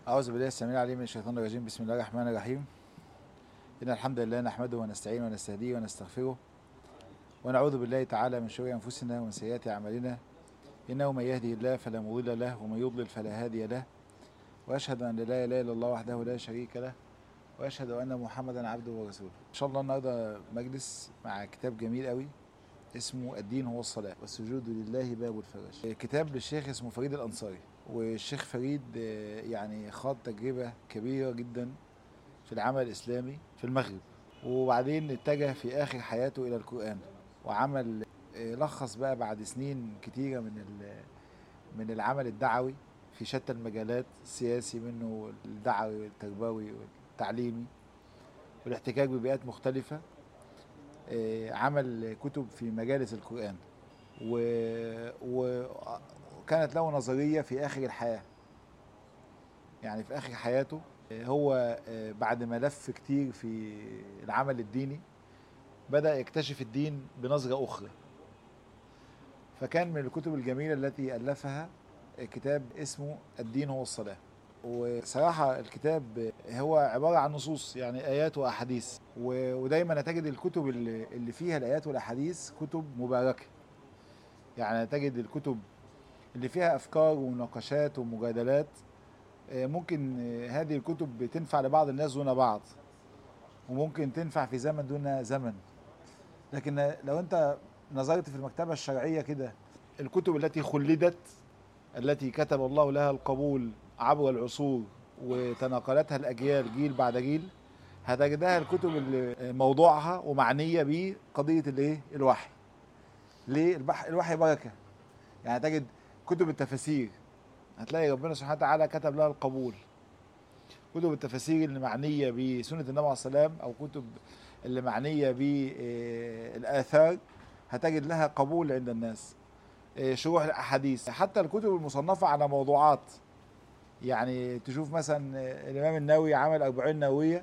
أعوذ بالله السميع العليم من الشيطان الرجيم. بسم الله الرحمن الرحيم. إن الحمد لله نحمده ونستعينه ونستهديه ونستغفره ونعوذ بالله تعالى من شرور أنفسنا ومن سيئات أعمالنا. إنه من يهده الله فلا مضل له ومن يضلل فلا هادي له، وأشهد أن لا إله إلا الله وحده لا شريك له، وأشهد أن محمدا عبده ورسوله. إن شاء الله النهارده مجلس مع كتاب جميل قوي اسمه الدين هو الصلاة والسجود لله باب الفرج. كتاب للشيخ اسمه فريد الأنصاري، والشيخ فريد يعني خاض تجربة كبيرة جدا في العمل الإسلامي في المغرب، وبعدين اتجه في آخر حياته إلى القرآن وعمل لخص بقى بعد سنين كتيرة من العمل الدعوي في شتى المجالات، السياسي منه الدعوي والتربوي والتعليمي والاحتكاك ببيئات مختلفة. عمل كتب في مجالس القرآن وكانت له نظرية في آخر الحياة، يعني في آخر حياته هو بعد ما لف كتير في العمل الديني بدأ يكتشف الدين بنظرة أخرى. فكان من الكتب الجميلة التي ألفها كتاب اسمه الدين هو الصلاة. وصراحة الكتاب هو عبارة عن نصوص، يعني آيات وأحاديث، ودايما تجد الكتب اللي فيها الآيات والأحاديث كتب مباركة. يعني تجد الكتب اللي فيها أفكار ومناقشات ومجادلات ممكن هذه الكتب تنفع لبعض الناس دون بعض، وممكن تنفع في زمن دون زمن. لكن لو انت نظرت في المكتبة الشرعية كده، الكتب التي خلدت، التي كتب الله لها القبول عبر العصور وتناقلتها الأجيال جيل بعد جيل، هتجدها الكتب اللي موضوعها ومعنية بقضية الوحي. ليه؟ الوحي بركة. يعني تجد كتب التفاسير هتلاقي ربنا سبحانه وتعالى كتب لها القبول. كتب التفاسير اللي معنية بسنة النبي عليه السلام، أو كتب اللي معنية بالآثار، هتجد لها قبول عند الناس. شروح الأحاديث، حتى الكتب المصنفة على موضوعات، يعني تشوف مثلا الإمام النووي عمل 40 نووية،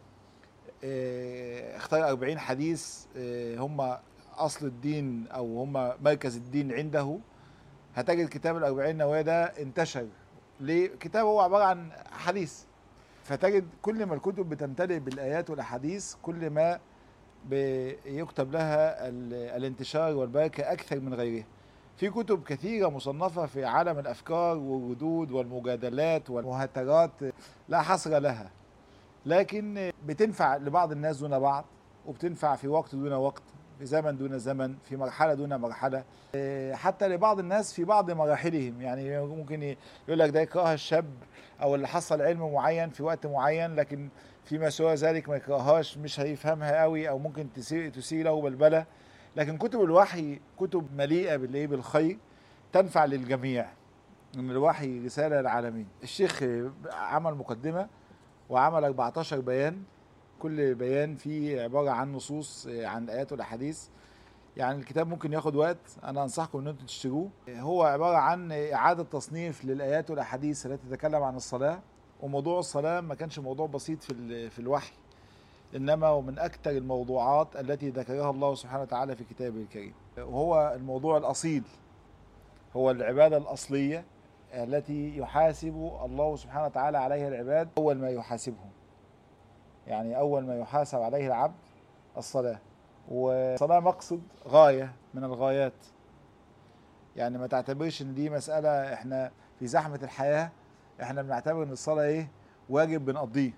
اختار 40 حديث هم أصل الدين أو هم مركز الدين عنده. هتجد كتاب الأربعين نووية ده انتشر. ليه؟ كتاب هو عبارة عن حديث. فتجد كل ما الكتب بتمتلئ بالآيات والأحاديث كل ما بيكتب لها الانتشار والبركة أكثر من غيرها. في كتب كثيرة مصنفة في عالم الأفكار والردود والمجادلات والمهاترات لا حصر لها، لكن بتنفع لبعض الناس دون بعض، وبتنفع في وقت دون وقت، في زمن دون زمن، في مرحلة دون مرحلة، حتى لبعض الناس في بعض مراحلهم. يعني ممكن يقول لك ده يقراها الشاب او اللي حصل علم معين في وقت معين، لكن فيما سوى ذلك ما يقراهاش، مش هيفهمها قوي، او ممكن تثير له بلبلة. لكن كتب الوحي كتب مليئة بالخير، تنفع للجميع. ان الوحي رسالة للعالمين. الشيخ عمل مقدمة وعمل 14 بيان، كل بيان فيه عبارة عن نصوص عن الآيات والأحاديث. يعني الكتاب ممكن ياخد وقت، أنا أنصحكم أن أنتم تشتروه. هو عبارة عن إعادة تصنيف للآيات والأحاديث التي تتكلم عن الصلاة. وموضوع الصلاة ما كانش موضوع بسيط في الوحي، إنما ومن أكثر الموضوعات التي ذكرها الله سبحانه وتعالى في كتابه الكريم. وهو الموضوع الأصيل، هو العبادة الأصلية التي يحاسب الله سبحانه وتعالى عليها العباد أول ما يحاسبهم. يعني أول ما يحاسب عليه العبد الصلاة. والصلاة مقصد غاية من الغايات. يعني ما تعتبرش ان دي مسألة احنا في زحمة الحياة احنا بنعتبر ان الصلاة واجب بنقضيه.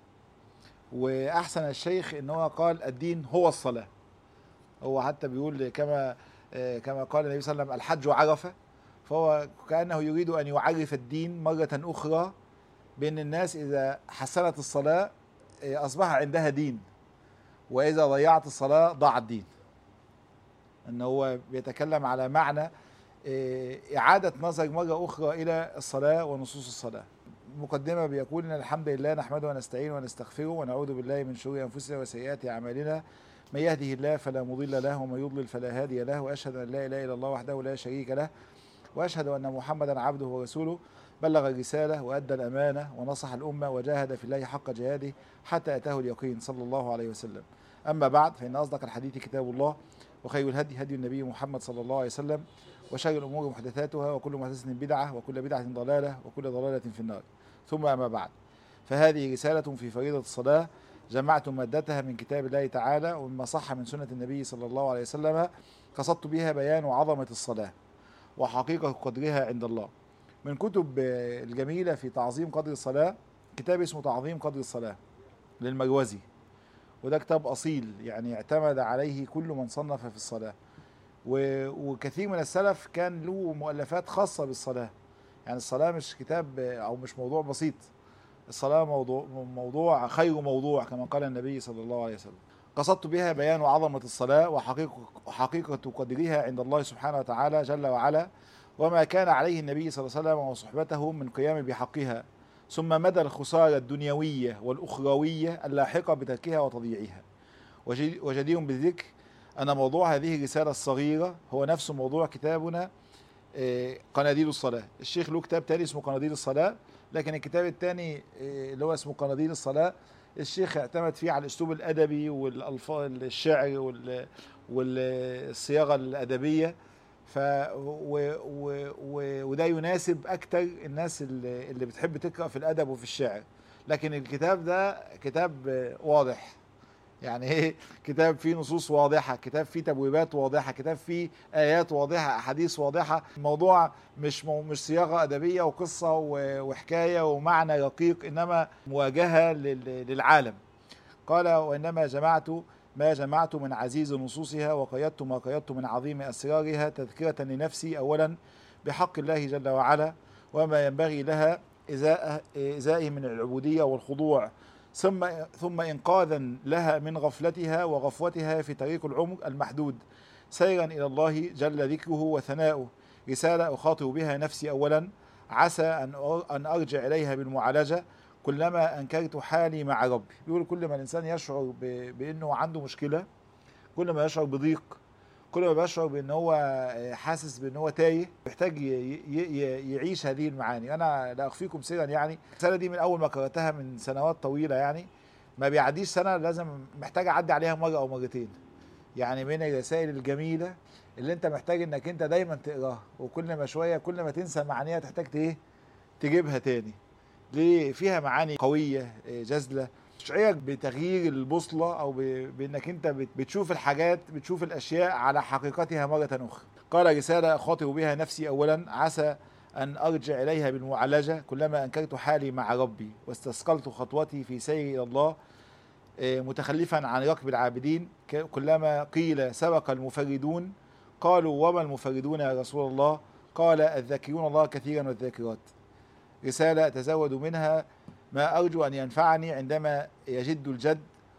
واحسن الشيخ ان هو قال الدين هو الصلاة. هو حتى بيقول كما قال النبي صلى الله عليه وسلم الحج عرفة. فهو كأنه يريد ان يعرف الدين مرة اخرى، بان الناس اذا حسنت الصلاة اصبح عندها دين، واذا ضيعت الصلاة ضاع الدين. ان هو بيتكلم على معنى اعادة نظر مرة اخرى الى الصلاة ونصوص الصلاة. مقدمة بيقول ان الحمد لله نحمده ونستعينه ونستغفره ونعوذ بالله من شرور انفسنا وسيئات اعمالنا. من يهده الله فلا مضل له ومن يضلل فلا هادي له، واشهد ان لا اله الا الله وحده لا شريك له، واشهد ان محمدا عبده ورسوله. بلغ الرسالة وأدى الأمانة ونصح الأمة وجاهد في الله حق جهاده حتى أتاه اليقين صلى الله عليه وسلم. أما بعد، فإن أصدق الحديث كتاب الله، وخير الهدي هدي النبي محمد صلى الله عليه وسلم، وشر الأمور محدثاتها، وكل محدثة بدعة، وكل بدعة ضلالة، وكل ضلالة في النار. ثم أما بعد، فهذه رسالة في فريضة الصلاة جمعت مادتها من كتاب الله تعالى ومما صح من سنة النبي صلى الله عليه وسلم، قصدت بها بيان عظمة الصلاة وحقيقة قدرها عند الله. من كتب الجميلة في تعظيم قدر الصلاة كتاب اسمه تعظيم قدر الصلاة للمروزي، وده كتاب أصيل يعني اعتمد عليه كل من صنف في الصلاة، وكثير من السلف كان له مؤلفات خاصة بالصلاة. يعني الصلاة مش كتاب أو مش موضوع بسيط، الصلاة موضوع خير موضوع كما قال النبي صلى الله عليه وسلم. قصدت بها بيان عظمة الصلاة وحقيقة قدرها عند الله سبحانه وتعالى جل وعلا، وما كان عليه النبي صلى الله عليه وسلم وصحبته من قيام بحقها، ثم مدى الخسارة الدنيوية والأخروية اللاحقة بتركها وتضييعها. وجدير بالذكر أن موضوع هذه الرسالة الصغيرة هو نفس موضوع كتابنا قناديل الصلاة. الشيخ له كتاب تاني اسمه قناديل الصلاة، لكن الكتاب التاني اللي هو اسمه قناديل الصلاة الشيخ اعتمد فيه على الأسلوب الأدبي والألفاظ الشعر والصياغة الأدبية، وده يناسب أكتر الناس اللي بتحب تقرأ في الأدب وفي الشعر. لكن الكتاب ده كتاب واضح، يعني ايه؟ كتاب فيه نصوص واضحة، كتاب فيه تبويبات واضحة، كتاب فيه آيات واضحة، أحاديث واضحة. الموضوع مش صياغة أدبية وقصة وحكاية ومعنى رقيق، إنما مواجهة للعالم. قال وإنما جمعت ما جمعت من عزيز نصوصها وقيدت ما قيدت من عظيم أسرارها تذكرة لنفسي أولا بحق الله جل وعلا وما ينبغي لها إزائه من العبودية والخضوع، ثم إنقاذا لها من غفلتها وغفوتها في طريق العمر المحدود سيرا إلى الله جل ذكره وثناؤه. رسالة أخاطب بها نفسي أولا عسى أن أرجع إليها بالمعالجة كلما أنكرت حالي مع ربي. بيقول كل ما الإنسان يشعر بأنه عنده مشكلة، كل ما يشعر بضيق، كل ما بيشعر بأن هو حاسس بأن هو تايه، محتاج يعيش هذه المعاني. أنا لا أخفيكم سرا، يعني الرسالة دي من أول ما قرأتها من سنوات طويلة، يعني ما بيعديش سنة لازم محتاج أعدي عليها مرة أو مرتين. يعني من الرسائل الجميلة اللي أنت محتاج أنك أنت دايما تقراها، وكل ما شوية كل ما تنسى معانيها تحتاج تجيبها تاني. ليه؟ فيها معاني قوية جزلة تشعرك بتغيير البوصلة أو بأنك أنت بتشوف الحاجات، بتشوف الأشياء على حقيقتها مرة أخرى. قال رسالة أخاطب بها نفسي أولا عسى أن أرجع إليها بالمعالجة كلما أنكرت حالي مع ربي واستثقلت خطوتي في سيري إلى الله متخلفا عن ركب العابدين. كلما قيل سبق المفردون قالوا وما المفردون يا رسول الله؟ قال الذاكرون الله كثيرا والذاكرات. رسالة أتزود منها ما أرجو أن ينفعني عندما يجد الجد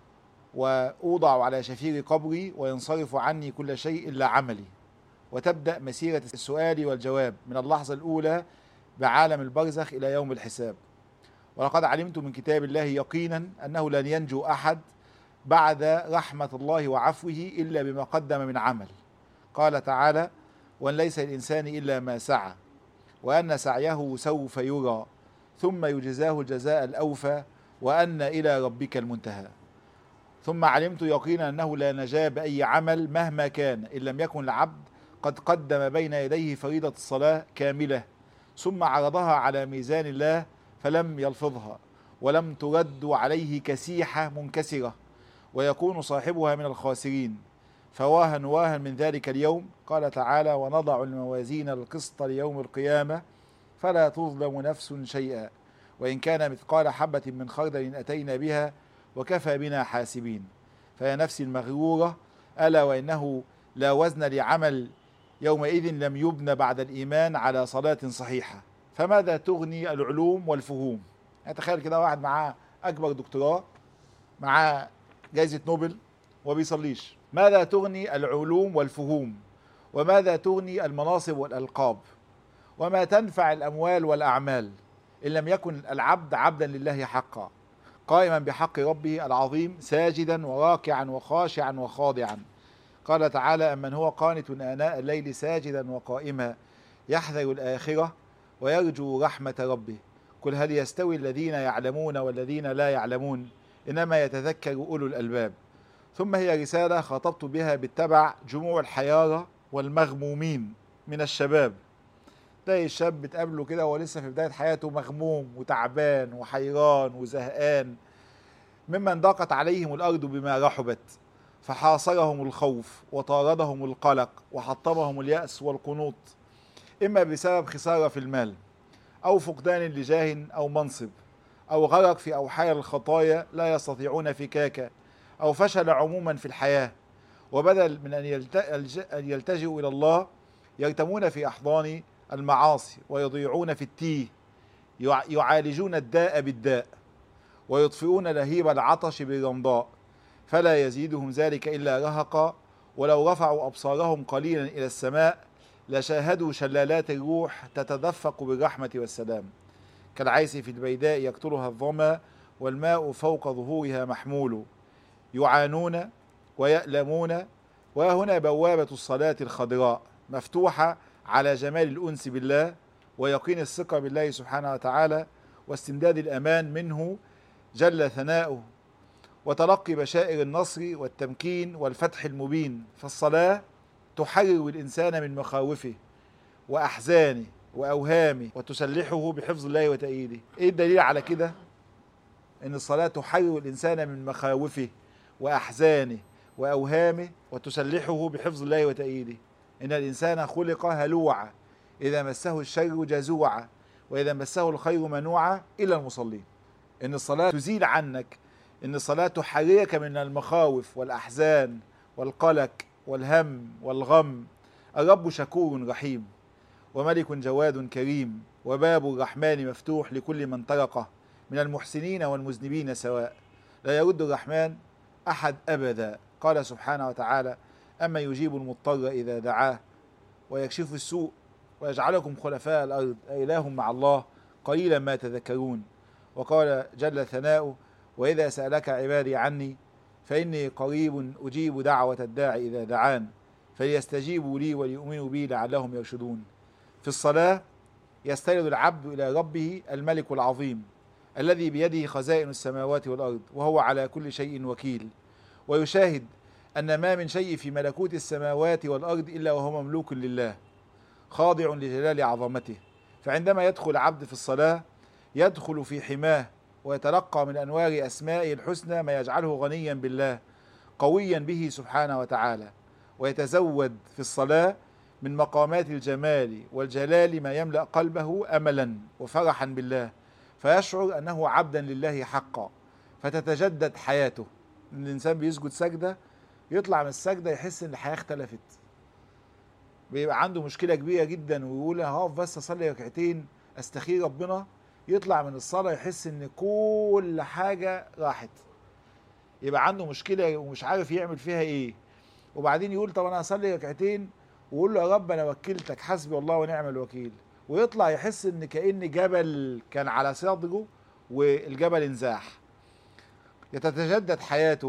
وأوضع على شفير قبري وينصرف عني كل شيء إلا عملي، وتبدأ مسيرة السؤال والجواب من اللحظة الأولى بعالم البرزخ إلى يوم الحساب. ولقد علمت من كتاب الله يقينا أنه لن ينجو أحد بعد رحمة الله وعفوه إلا بما قدم من عمل. قال تعالى وأن ليس للإنسان إلا ما سعى وأن سعيه سوف يرى ثم يجزاه الجزاء الأوفى وأن إلى ربك المنتهى. ثم علمت يقينا أنه لا نجاة بأي عمل مهما كان إن لم يكن العبد قد قدم بين يديه فريضة الصلاة كاملة ثم عرضها على ميزان الله فلم يلفظها ولم ترد عليه كسيحة منكسرة ويكون صاحبها من الخاسرين. فواها من ذلك اليوم. قال تعالى ونضع الموازين القسط ليوم القيامة فلا تظلم نفس شيئا وإن كان مثقال حبة من خردل أتينا بها وكفى بنا حاسبين. فيا نفسي المغرورة ألا وإنه لا وزن لعمل يومئذ لم يبنى بعد الإيمان على صلاة صحيحة، فماذا تغني العلوم والفهوم؟ يعني تخيل كده واحد معاه أكبر دكتوراه، معاه جائزة نوبل وبيصليش. ماذا تغني العلوم والفهوم؟ وماذا تغني المناصب والألقاب؟ وما تنفع الأموال والأعمال إن لم يكن العبد عبدا لله حقا قائما بحق ربه العظيم ساجدا وراكعا وخاشعا وخاضعا. قال تعالى أمن هو قانت آناء الليل ساجدا وقائما يحذر الآخرة ويرجو رحمة ربه قل هل يستوي الذين يعلمون والذين لا يعلمون إنما يتذكر أولو الألباب. ثم هي رسالة خاطبت بها بالتبع جموع الحيارى والمغمومين من الشباب تلاقي الشاب بتقابله كده وهو لسه في بداية حياته مغموم وتعبان وحيران وزهقان، ممن ضاقت عليهم الأرض بما رحبت، فحاصرهم الخوف وطاردهم القلق وحطمهم اليأس والقنوط، إما بسبب خسارة في المال أو فقدان لجاه أو منصب أو غرق في أوحال الخطايا لا يستطيعون فكاكا، أو فشل عموما في الحياة، وبدل من أن يلتجئوا إلى الله يرتمون في أحضان المعاصي ويضيعون في التيه، يعالجون الداء بالداء ويطفئون لهيب العطش بالرمضاء، فلا يزيدهم ذلك إلا رهقا، ولو رفعوا أبصارهم قليلا إلى السماء لشاهدوا شلالات الروح تتدفق بالرحمة والسلام، كالعيس في البيداء يقتلها الظما والماء فوق ظهورها محمول، يعانون ويألمون. وهنا بوابة الصلاة الخضراء مفتوحة على جمال الأنس بالله ويقين الثقة بالله سبحانه وتعالى واستمداد الأمان منه جل ثناؤه، وتلقي بشائر النصر والتمكين والفتح المبين. فالصلاة تحرر الإنسان من مخاوفه وأحزانه وأوهامه وتسلحه بحفظ الله وتأييده. إيه الدليل على كده؟ إن الصلاة تحرر الإنسان من مخاوفه وأحزانه وأوهامه وتسلحه بحفظ الله وتأييده. إن الإنسان خلق هلوعا إذا مسه الشر جزوعا وإذا مسه الخير منوعا إلا المصلين. إن الصلاة تزيل عنك، إن الصلاة تحررك من المخاوف والأحزان والقلق والهم والغم. الرب شكور رحيم وملك جواد كريم، وباب الرحمن مفتوح لكل من طرقه من المحسنين والمذنبين سواء، لا يرد الرحمن أحد أبدا. قال سبحانه وتعالى: أما يجيب المضطر إذا دعاه ويكشف السوء ويجعلكم خلفاء الأرض أإله مع الله قليلا ما تذكرون. وقال جل ثناؤه: وإذا سألك عبادي عني فإني قريب أجيب دعوة الداعي إذا دعان فليستجيبوا لي وليؤمنوا بي لعلهم يرشدون. في الصلاة يستند العبد إلى ربه الملك العظيم الذي بيده خزائن السماوات والأرض وهو على كل شيء وكيل، ويشاهد أن ما من شيء في ملكوت السماوات والأرض إلا وهو مملوك لله خاضع لجلال عظمته. فعندما يدخل العبد في الصلاة يدخل في حماه ويتلقى من أنوار أسمائه الحسنى ما يجعله غنيا بالله قويا به سبحانه وتعالى، ويتزود في الصلاة من مقامات الجمال والجلال ما يملأ قلبه أملا وفرحا بالله، فيشعر أنه عبدا لله حقا، فتتجدد حياته. الإنسان بيسجد سجدة يطلع من السجدة يحس أن الحياة اختلفت، بيبقى عنده مشكلة كبيرة جدا ويقول هقف بس أصلي ركعتين أستخير ربنا، يطلع من الصلاة يحس أن كل حاجة راحت، يبقى عنده مشكلة ومش عارف يعمل فيها إيه، وبعدين يقول طب أنا أصلي ركعتين ويقول له يا رب أنا وكلتك حسبي الله ونعم الوكيل، ويطلع يحس أن كأن جبل كان على صدره والجبل انزاح. يتجدد حياته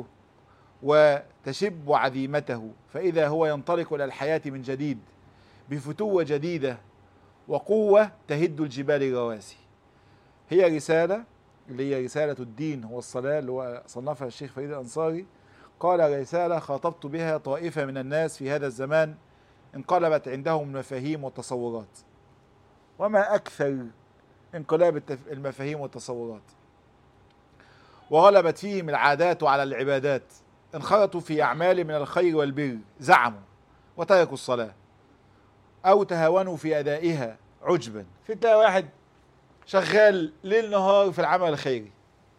وتشب عزيمته، فإذا هو ينطلق إلى الحياة من جديد بفتوة جديدة وقوة تهد الجبال الرواسي. هي رسالة اللي هي رسالة الدين هو الصلاة اللي هو صنفها الشيخ فريد الأنصاري، قال رسالة خاطبت بها طائفة من الناس في هذا الزمان انقلبت عندهم المفاهيم والتصورات. وما أكثر انقلاب المفاهيم والتصورات، وغلبت فيهم العادات على العبادات، انخرطوا في أعمال من الخير والبر زعموا وتركوا الصلاة أو تهاونوا في أدائها عجبا. في تلاقي واحد شغال ليل نهار في العمل الخيري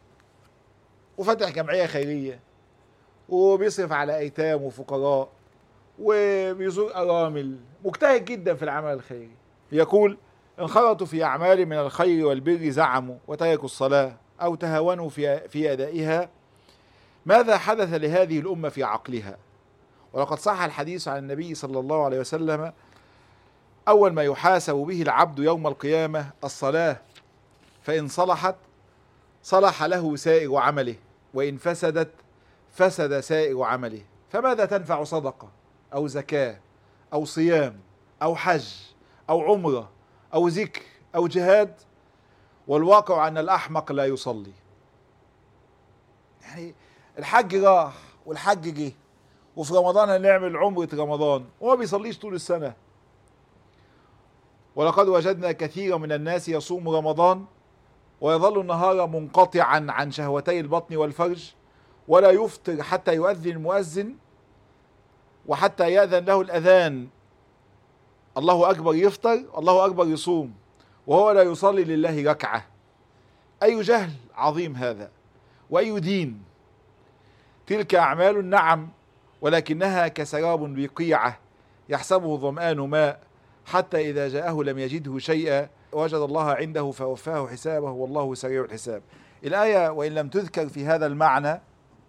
وفتح جمعية خيرية وبيصرف على أيتام وفقراء وبيزور أرامل، مجتهد جدا في العمل الخيري. يقول انخرطوا في أعمال من الخير والبر زعموا وتركوا الصلاة أو تهاونوا في أدائها. ماذا حدث لهذه الأمة في عقلها؟ ولقد صح الحديث عن النبي صلى الله عليه وسلم: أول ما يحاسب به العبد يوم القيامة الصلاة، فإن صلحت صلح له سائر عمله وإن فسدت فسد سائر عمله. فماذا تنفع صدقة أو زكاة أو صيام أو حج أو عمرة أو ذكر أو جهاد والواقع أن الأحمق لا يصلي؟ يعني الحج راح والحج جه وفي رمضان هنعمل عمرة رمضان وما بيصليش طول السنة، ولقد وجدنا كثيرا من الناس يصوم رمضان ويظل النهار منقطعا عن شهوتي البطن والفرج ولا يفطر حتى يؤذن المؤذن وحتى يأذن له الأذان، الله أكبر يفطر، الله أكبر يصوم، وهو لا يصلي لله ركعة. أي جهل عظيم هذا، وأي دين. تلك أعمال نعم، ولكنها كسراب بقيعة يحسبه الظمآن ماء حتى إذا جاءه لم يجده شيئا وجد الله عنده فوفاه حسابه والله سريع الحساب. الآية وإن لم تذكر في هذا المعنى،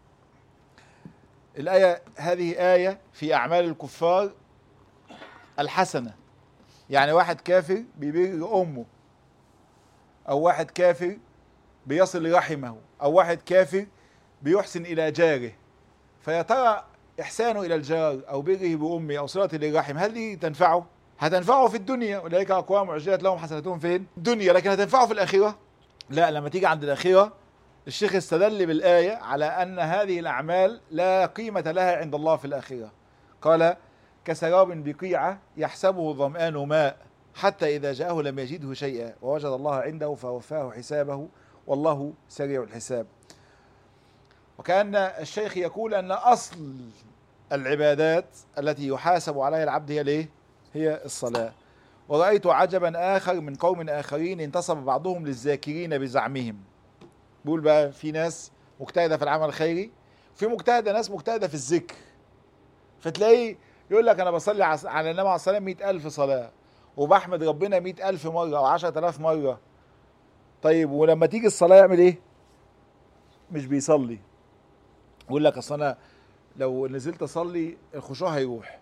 الآية هذه آية في أعمال الكفار الحسنة. يعني واحد كافر بيبر أمه، أو واحد كافر بيصل رحمه، أو واحد كافر بيحسن إلى جاره، فيا ترى إحسانه إلى الجار أو بره بأمه أو صلته للرحم هل دي تنفعه؟ هتنفعه في الدنيا، أولئك أقوام عجلت لهم حسناتهم فين؟ الدنيا، لكن هتنفعه في الآخرة؟ لا. لما تيجي عند الآخرة الشيخ استدل بالآية على أن هذه الأعمال لا قيمة لها عند الله في الآخرة. قال كسراب بقيعة يحسبه الظمآن ماء حتى إذا جاءه لم يجده شيئا ووجد الله عنده فوفاه حسابه والله سريع الحساب. وكأن الشيخ يقول أن أصل العبادات التي يحاسب عليها العبد هي ليه؟ هي الصلاة. ورأيت عجبا آخر من قوم آخرين انتصب بعضهم للذاكرين بزعمهم. بيقول بقى في ناس مجتهدة في العمل الخيري، في مجتهدة ناس مجتهدة في الذكر، فتلاقيه يقول لك أنا بصلي على النبي عليه الصلاة والسلام 100,000 صلاة، وبحمد ربنا 100,000 مرة أو 10,000 مرة. طيب ولما تيجي الصلاة يعمل إيه؟ مش بيصلي. يقول لك أصل أنا لو نزلت أصلي الخشوع هيروح.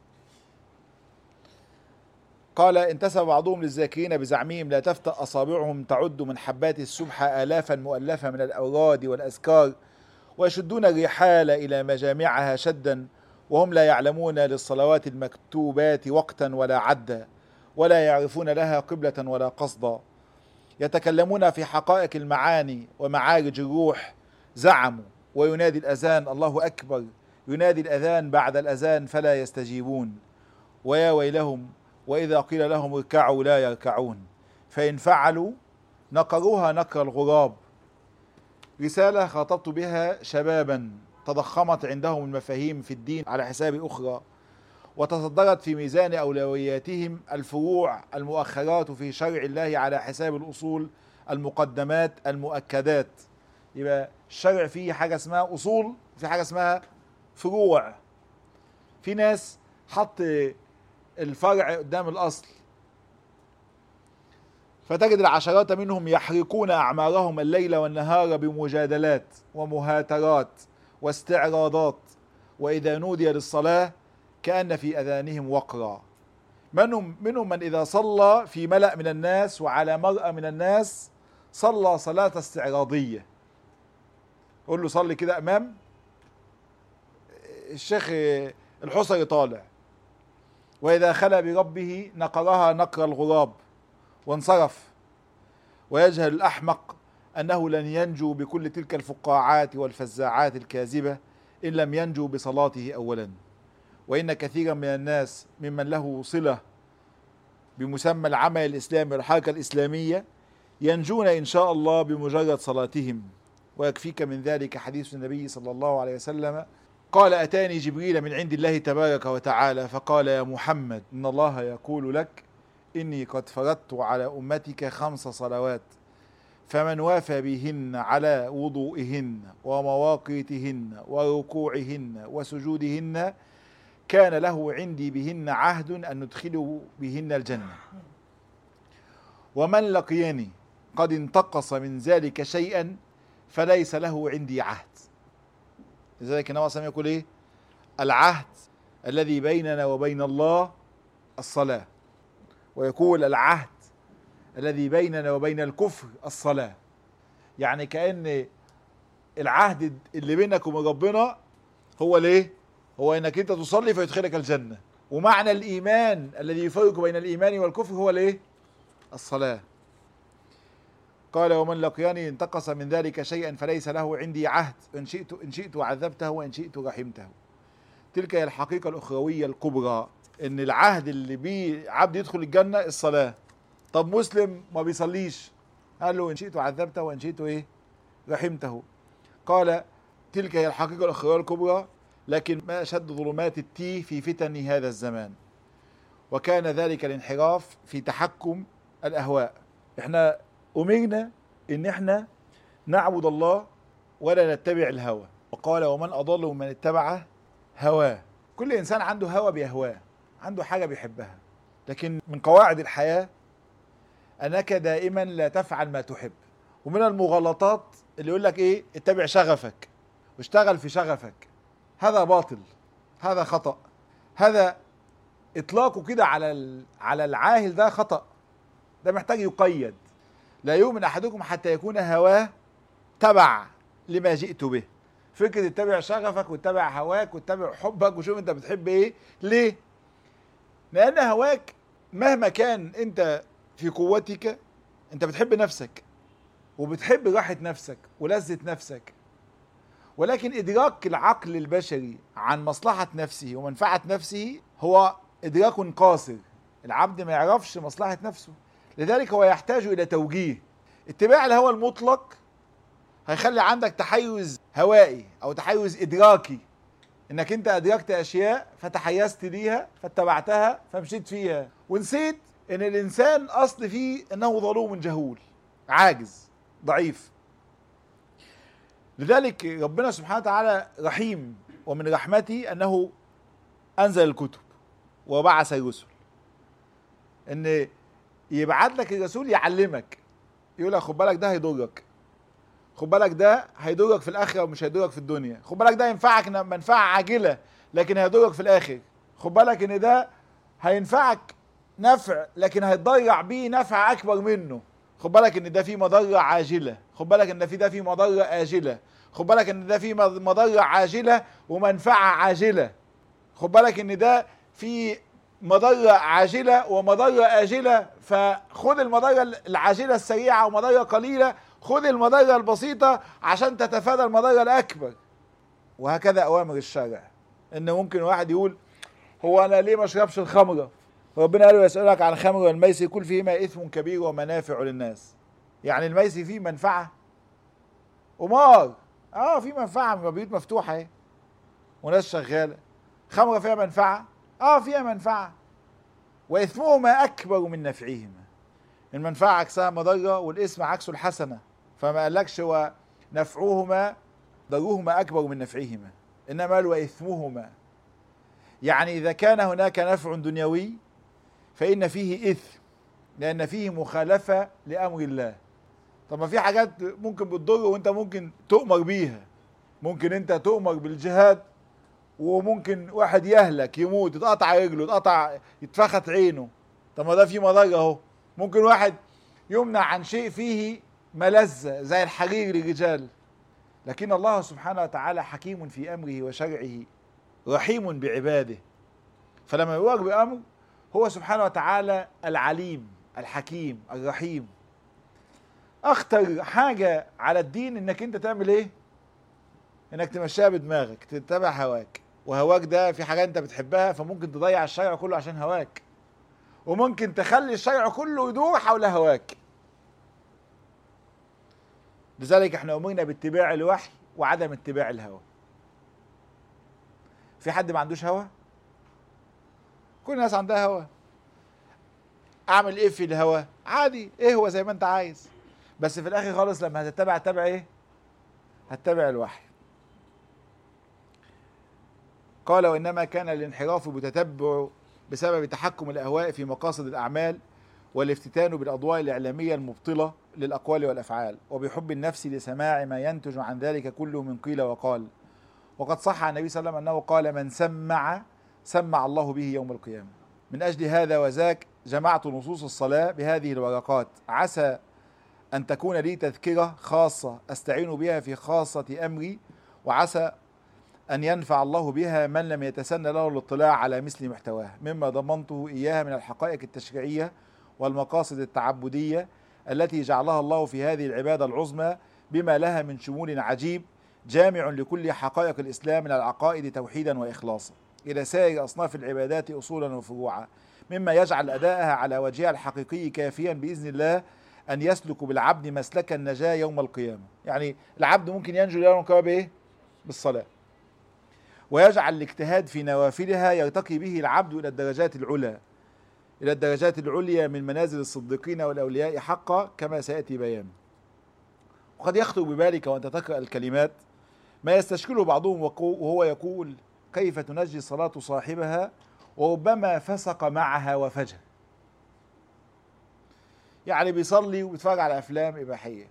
قال انتسب بعضهم للذاكرين بزعمهم لا تفتأ أصابعهم تعد من حبات السبحة آلافا مؤلفة من الأوراد والأذكار ويشدون الرحال إلى مجامعها شدا وهم لا يعلمون للصلوات المكتوبات وقتا ولا عدا ولا يعرفون لها قبلة ولا قصدا. يتكلمون في حقائق المعاني ومعارج الروح. زعموا وينادي الأذان الله أكبر، ينادي الأذان بعد الأذان فلا يستجيبون. ويا ويلهم وإذا قيل لهم اركعوا لا يركعون، فإن فعلوا نقروها نقر الغراب. رسالة خاطبت بها شبابا تضخمت عندهم المفاهيم في الدين على حساب أخرى، وتصدرت في ميزان أولوياتهم الفروع المؤخرات في شرع الله على حساب الأصول المقدمات المؤكدات. يبقى الشرع فيه حاجة اسمها أصول، في حاجة اسمها فروع. في ناس حط الفرع قدام الأصل، فتجد العشرات منهم يحرقون أعمارهم الليل والنهار بمجادلات ومهاترات واستعراضات، وإذا نودي للصلاة كأن في أذانهم وقرا. منهم من إذا صلى في ملأ من الناس وعلى مرأى من الناس صلى صلاة استعراضية. قول له صلي كده أمام الشيخ الحصري طالع، وإذا خلى بربه نقرها نقر الغراب وانصرف. ويجهل الأحمق أنه لن ينجو بكل تلك الفقاعات والفزاعات الكاذبة إن لم ينجو بصلاته أولا. وإن كثيرا من الناس ممن له صلة بمسمى العمل الإسلامي والحركة الإسلامية ينجون إن شاء الله بمجرد صلاتهم. ويكفيك من ذلك حديث النبي صلى الله عليه وسلم قال أتاني جبريل من عند الله تبارك وتعالى فقال يا محمد إن الله يقول لك إني قد فرضت على أمتك 5 صلوات فمن وافى بهن على وضوئهن ومواقيتهن وركوعهن وسجودهن كان له عندي بهن عهد أن ندخله بهن الجنة، ومن لقيني قد انتقص من ذلك شيئا فليس له عندي عهد. لذلك النبي صلى الله عليه وسلم يقول إيه؟ العهد الذي بيننا وبين الله الصلاة، ويقول العهد الذي بيننا وبين الكفر الصلاة. يعني كأن العهد اللي بينك وبين ربنا هو ليه؟ هو انك انت تصلي فيدخلك الجنة. ومعنى الإيمان الذي يفرق بين الإيمان والكفر هو ليه؟ الصلاة. قال ومن لقياني انتقص من ذلك شيئا فليس له عندي عهد إن شئت عذبته وإن شئت رحمته. تلك هي الحقيقة الأخروية الكبرى، إن العهد اللي بيه عبد يدخل الجنة الصلاة. طب مسلم ما بيصليش، قال له إن شئت عذبته وإن شئت إيه رحمته. قال تلك هي الحقيقة الأخروية الكبرى، لكن ما أشد ظلمات التيه في فتن هذا الزمان، وكان ذلك الانحراف في تحكم الأهواء. احنا أمرنا إن احنا نعبد الله ولا نتبع الهوى. وقال ومن أضل ممن اتبع هواه. كل إنسان عنده هوى بيهواه، عنده حاجة بيحبها، لكن من قواعد الحياة أنك دائما لا تفعل ما تحب. ومن المغالطات اللي يقول لك إيه اتبع شغفك واشتغل في شغفك، هذا باطل، هذا خطأ، هذا إطلاقه كده على العاهل ده خطأ، ده محتاج يقيد. لا يؤمن أحدكم حتى يكون هواه تبع لما جئت به. فكرة اتبع شغفك واتبع هواك واتبع حبك وشوف انت بتحب ايه. ليه؟ لأن هواك مهما كان انت في قوتك انت بتحب نفسك وبتحب راحة نفسك ولذة نفسك، ولكن إدراك العقل البشري عن مصلحة نفسه ومنفعة نفسه هو إدراك قاصر. العبد ما يعرفش مصلحة نفسه، لذلك هو يحتاج إلى توجيه. اتباع الهوى المطلق هيخلي عندك تحيز هوائي أو تحيز إدراكي، إنك أنت أدركت أشياء فتحيزت ليها فاتبعتها فمشيت فيها، ونسيت إن الإنسان أصل فيه إنه ظلوم جهول عاجز ضعيف. لذلك ربنا سبحانه وتعالى رحيم، ومن رحمته أنه أنزل الكتب وبعث الرسل، إن يبعت لك الرسول يعلمك، يقول لك خد بالك ده هيضرك، خد بالك ده هيضرك في الآخرة ومش هيضرك في الدنيا، خد بالك ده ينفعك منفعة عاجلة لكن هيضرك في الآخر، خد بالك إن ده هينفعك نفع لكن هيتضيع بيه نفع أكبر منه، خد بالك إن ده فيه مضرة عاجلة، خد بالك إن ده فيه مضرة آجلة، خد بالك إن ده فيه مضرة عاجلة ومنفعة عاجلة، خد بالك إن ده فيه مضرة عاجلة ومضرة آجلة، فخذ المضرة العاجلة السريعة ومضرة قليلة، خذ المضرة البسيطة عشان تتفادى المضرة الأكبر. وهكذا أوامر الشارع. إن ممكن واحد يقول هو أنا ليه ما أشربش الخمرة؟ ربنا قال له يسألك عن الخمر والميسر قل فيهما إثم كبير ومنافع للناس. يعني الميسر فيه منفعة قمار، في منفعة، بيوت مفتوحة اهي وناس شغالة. خمرة فيها منفعة، فيها منفعة، وإثمهما أكبر من نفعهما. المنفعة عكسها مضرة والإثم عكسه الحسنة، فما قالكش ونفعهما ضرهما أكبر من نفعهما، إنما قال وإثمهما. يعني إذا كان هناك نفع دنيوي فإن فيه إثم، لأن فيه مخالفة لأمر الله. طب ما في حاجات ممكن بتضر وانت ممكن تؤمر بيها، ممكن انت تؤمر بالجهاد وممكن واحد يهلك يموت يتقطع رجله يتفخت عينه، طب ما ده فيه مضرة اهو. ممكن واحد يمنع عن شيء فيه ملذة زي الحرير للرجال، لكن الله سبحانه وتعالى حكيم في أمره وشرعه رحيم بعباده، فلما يؤمر بأمر هو سبحانه وتعالى العليم الحكيم الرحيم. اخطر حاجة على الدين انك انت تعمل ايه؟ انك تمشيها بدماغك، تتبع هواك، وهواك ده في حاجة انت بتحبها فممكن تضيع الشرع كله عشان هواك، وممكن تخلي الشرع كله يدور حول هواك. لذلك احنا امرنا باتباع الوحي وعدم اتباع الهوى. في حد ما عندوش هوى؟ كل الناس عندها هوى. اعمل ايه في الهوى؟ عادي، ايه هو زي ما انت عايز، بس في الاخر خالص لما هتتبع ايه؟ هتتبع الوحي. قال وانما كان الانحراف بتتبع بسبب تحكم الاهواء في مقاصد الاعمال والافتتان بالاضواء الاعلاميه المبطله للاقوال والافعال، وبحب النفس لسماع ما ينتج عن ذلك كله من قيل وقال. وقد صح عن النبي صلى الله عليه وسلم انه قال من سمع الله به يوم القيامه. من اجل هذا وذاك جمعت نصوص الصلاه بهذه الورقات، عسى أن تكون لي تذكرة خاصة أستعين بها في خاصة أمري، وعسى أن ينفع الله بها من لم يتسنى له الاطلاع على مثل محتواها، مما ضمنته إياها من الحقائق التشريعية والمقاصد التعبدية التي جعلها الله في هذه العبادة العظمى بما لها من شمول عجيب جامع لكل حقائق الإسلام من العقائد توحيدا وإخلاصا. إلى سائر أصناف العبادات أصولا وفروعا، مما يجعل أداءها على وجهها الحقيقي كافيا بإذن الله أن يسلك بالعبد مسلك النجاة يوم القيامة. يعني العبد ممكن ينجو يوم القيامة بإيه؟ بالصلاة. ويجعل الاجتهاد في نوافلها يرتقي به العبد إلى الدرجات العلى، إلى الدرجات العليا من منازل الصديقين والأولياء حقا، كما سيأتي بيانه. وقد يخطر ببالك وأنت تقرأ الكلمات ما يستشكله بعضهم وهو يقول: كيف تنجي الصلاة صاحبها وربما فسق معها وفجر؟ يعني بيصلي وبيتفرج على أفلام إباحية،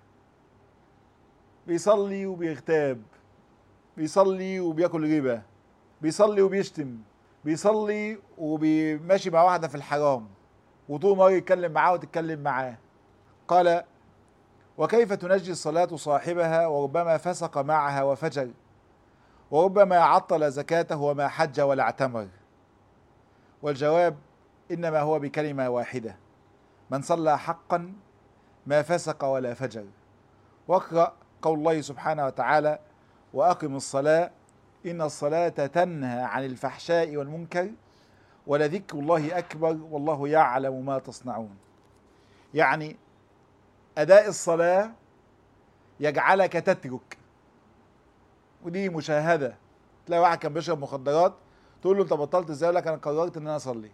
بيصلي وبيغتاب، بيصلي وبياكل ربا، بيصلي وبيشتم، بيصلي وبيماشي مع واحدة في الحرام، وطول النهار يتكلم معاه وتتكلم معاه. قال: وكيف تنجي الصلاة صاحبها وربما فسق معها وفجر، وربما عطل زكاته وما حج ولا اعتمر؟ والجواب إنما هو بكلمة واحدة: من صلى حقا ما فسق ولا فجر. واقرأ قول الله سبحانه وتعالى: وأقم الصلاة إن الصلاة تنهى عن الفحشاء والمنكر ولذكر الله أكبر والله يعلم ما تصنعون. يعني أداء الصلاة يجعلك تترك، ودي مشاهدة. تلاقي واحد كان بيشرب مخدرات تقول له أنت بطلت إزاي؟ يقول لك أنا قررت إن أنا أصلي.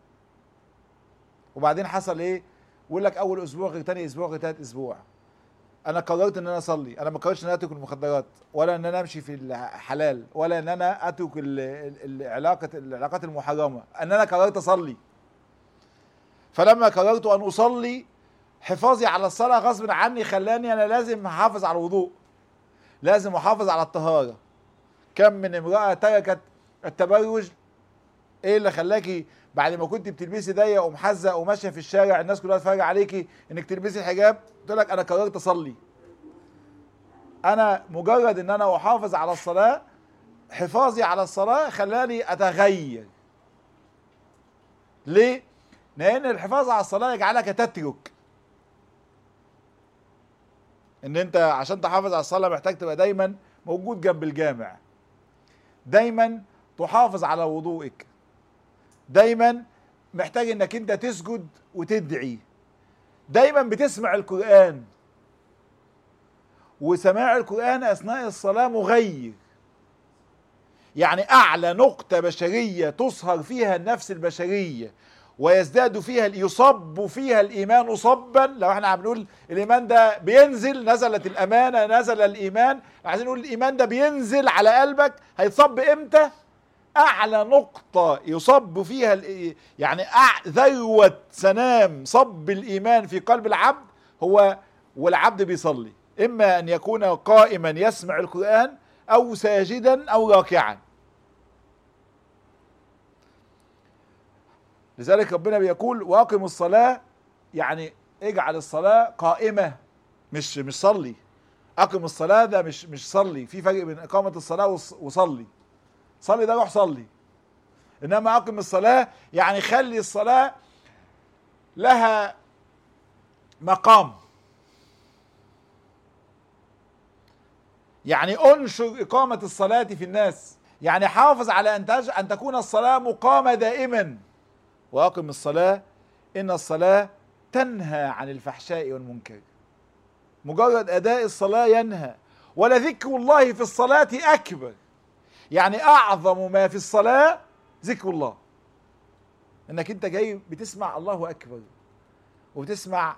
وبعدين حصل إيه؟ يقول لك أول أسبوع غير تاني أسبوع غير تالت أسبوع. أنا قررت إن أنا أصلي، أنا ما قررتش إن أنا أترك المخدرات، ولا إن أنا أمشي في الحلال، ولا إن أنا أترك العلاقات المحرمة، أن أنا قررت أصلي. فلما قررت أن أصلي، حفاظي على الصلاة غصب عني خلاني أنا لازم أحافظ على الوضوء، لازم أحافظ على الطهارة. كم من امرأة تركت التبرج. إيه اللي خلاكي بعد ما كنت بتلبسي ضيق ومحزق وماشية في الشارع الناس كلها تتفرج عليكي إنك تلبسي الحجاب؟ تقول لك أنا قررت أصلي. أنا مجرد إن أنا أحافظ على الصلاة، حفاظي على الصلاة خلاني أتغير. ليه؟ لأن الحفاظ على الصلاة يجعلك تترك. ان انت عشان تحافظ على الصلاة محتاج تبقى دايما موجود جنب الجامع، دايما تحافظ على وضوئك، دايما محتاج انك انت تسجد وتدعي، دايما بتسمع القرآن. وسماع القرآن اثناء الصلاة مغير. يعني اعلى نقطة بشرية تصهر فيها النفس البشرية ويزداد فيها يصب فيها الايمان صبا. لو احنا عم نقول الايمان ده بينزل، نزلت الامانه نزل الايمان، عايزين نقول الايمان ده بينزل على قلبك، هيتصب امتى؟ اعلى نقطه يصب فيها يعني ذروه سنام صب الايمان في قلب العبد هو والعبد بيصلي، اما ان يكون قائما يسمع القرآن او ساجدا او راكعا. لذلك ربنا بيقول: واقم الصلاة، يعني اجعل الصلاة قائمة، مش صلي. اقم الصلاة ده مش صلي، في فرق بين اقامة الصلاة وصلي. صلي ده روح صلي، انما اقم الصلاة يعني خلي الصلاة لها مقام. يعني انشر اقامة الصلاة في الناس، يعني حافظ على ان تكون الصلاة مقامة دائما. واقم الصلاة ان الصلاة تنهى عن الفحشاء والمنكر. مجرد اداء الصلاة ينهى. ولذكر الله في الصلاة اكبر، يعني اعظم ما في الصلاة ذكر الله. انك انت جاي بتسمع الله اكبر، وبتسمع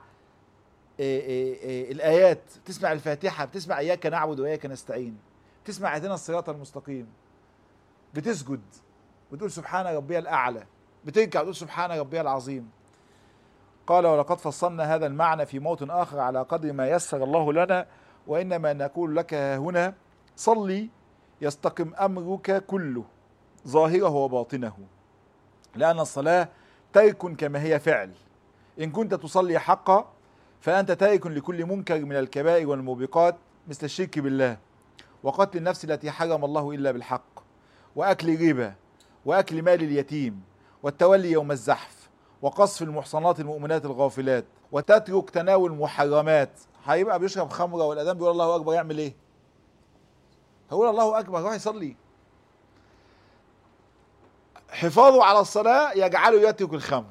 الايات، بتسمع الفاتحة، بتسمع اياك نعبد واياك نستعين، بتسمع اهدنا الصراط المستقيم، بتسجد وتقول سبحان ربي الاعلى، بتركع وتقول سبحان ربي العظيم. قال: ولقد فصلنا هذا المعنى في موطن آخر على قدر ما يسر الله لنا، وإنما نقول لك هنا: صلي يستقم أمرك كله ظاهره وباطنه، لأن الصلاة ترك كما هي فعل. إن كنت تصلي حقا فأنت تارك لكل منكر من الكبائر والموبقات، مثل الشرك بالله، وقتل النفس التي حرم الله إلا بالحق، وأكل الربا، وأكل مال اليتيم، والتولي يوم الزحف، وقصف المحصنات المؤمنات الغافلات، وتترك تناول المحرمات. هيبقى بيشرب خمرة والأذان بيقول الله أكبر، يعمل إيه؟ هيقول الله أكبر، راح يصلي. حفاظه على الصلاة يجعله يترك الخمر،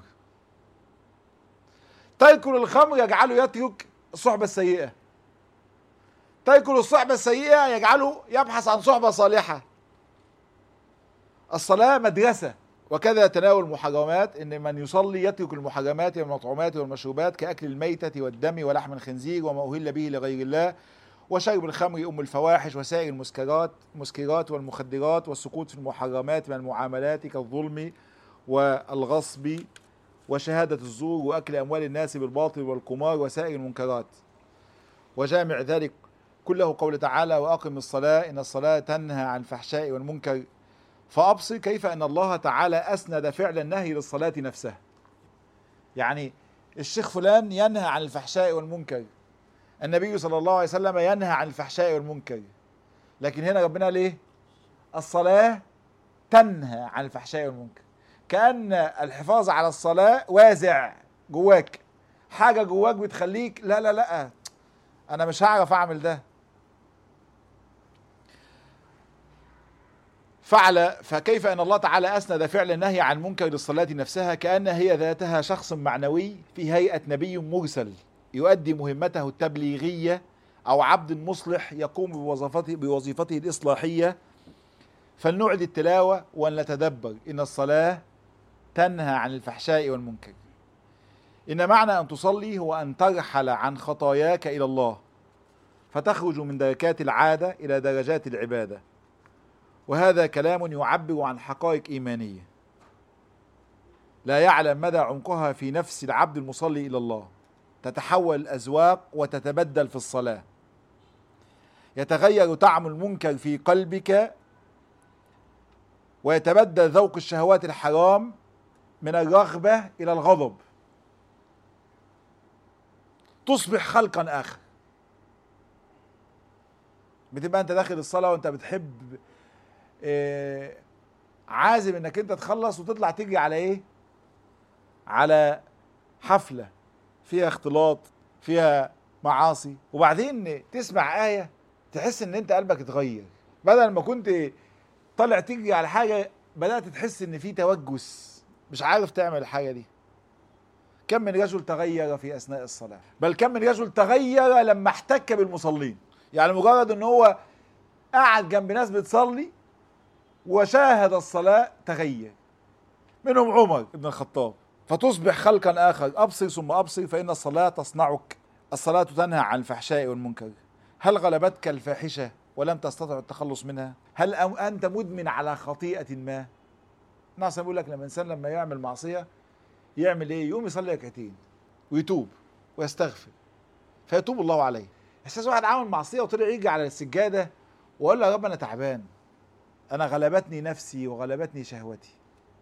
ترك الخمر يجعله يترك الصحبة السيئة، ترك الصحبة السيئة يجعله يبحث عن صحبة صالحة. الصلاة مدرسة. وكذا تناول المحرمات، ان من يصلي يترك المحرمات والمطعومات والمشروبات كأكل الميتة والدم ولحم الخنزير وما أهل به لغير الله، وشرب الخمر أم الفواحش، وسائر المسكرات والمخدرات، والسقوط في المحرمات من المعاملات كالظلم والغصب وشهادة الزور وأكل أموال الناس بالباطل والقمار وسائر المنكرات. وجامع ذلك كله قول تعالى: وأقم الصلاة إن الصلاة تنهى عن الفحشاء والمنكر. فأبصر كيف أن الله تعالى أسند فعل النهي للصلاة نفسها. يعني الشيخ فلان ينهى عن الفحشاء والمنكر، النبي صلى الله عليه وسلم ينهى عن الفحشاء والمنكر، لكن هنا ربنا ليه؟ الصلاة تنهى عن الفحشاء والمنكر. كأن الحفاظ على الصلاة وازع جواك، حاجة جواك بتخليك لا لا لا أنا مش هعرف أعمل ده. فكيف أن الله تعالى أسند فعل النهي عن المنكر للصلاة نفسها، كأن هي ذاتها شخص معنوي في هيئة نبي مرسل يؤدي مهمته التبليغية، أو عبد مصلح يقوم بوظيفته الإصلاحية. فلنعد التلاوة ولنتدبر: إن الصلاة تنهى عن الفحشاء والمنكر. إن معنى أن تصلي هو أن ترحل عن خطاياك إلى الله، فتخرج من دركات العادة إلى درجات العبادة. وهذا كلام يعبر عن حقائق إيمانية لا يعلم مدى عمقها في نفس العبد المصلي إلى الله. تتحول الأذواق وتتبدل في الصلاة، يتغير طعم المنكر في قلبك، ويتبدل ذوق الشهوات الحرام من الرغبة إلى الغضب، تصبح خلقا آخر. بتبقى أنت داخل الصلاة وأنت بتحب عازم انك انت تخلص وتطلع تجري على ايه؟ على حفلة فيها اختلاط فيها معاصي، وبعدين تسمع آية تحس ان انت قلبك اتغير، بدل ما كنت طالع تجري على حاجة بدأت تحس ان في توجس، مش عارف تعمل الحاجة دي. كم من رجل تغير في أثناء الصلاة، بل كم من رجل تغير لما احتك بالمصلين. يعني مجرد ان هو قاعد جنب ناس بتصلي وشاهد الصلاة تغير، منهم عمر بن الخطاب. فتصبح خلقا آخر. أبصر ثم أبصر فإن الصلاة تصنعك. الصلاة تنهى عن الفحشاء والمنكر. هل غلبتك الفاحشة ولم تستطع التخلص منها؟ هل أنت مدمن على خطيئة ما؟ ناس بيقول لك لما يعمل معصية يعمل إيه؟ يقوم يصلي ركعتين ويتوب ويستغفر فيتوب الله عليه. إحساس واحد عامل معصية وطلع يجي على السجادة وقال له: يا رب أنا تعبان، أنا غلبتني نفسي وغلبتني شهوتي.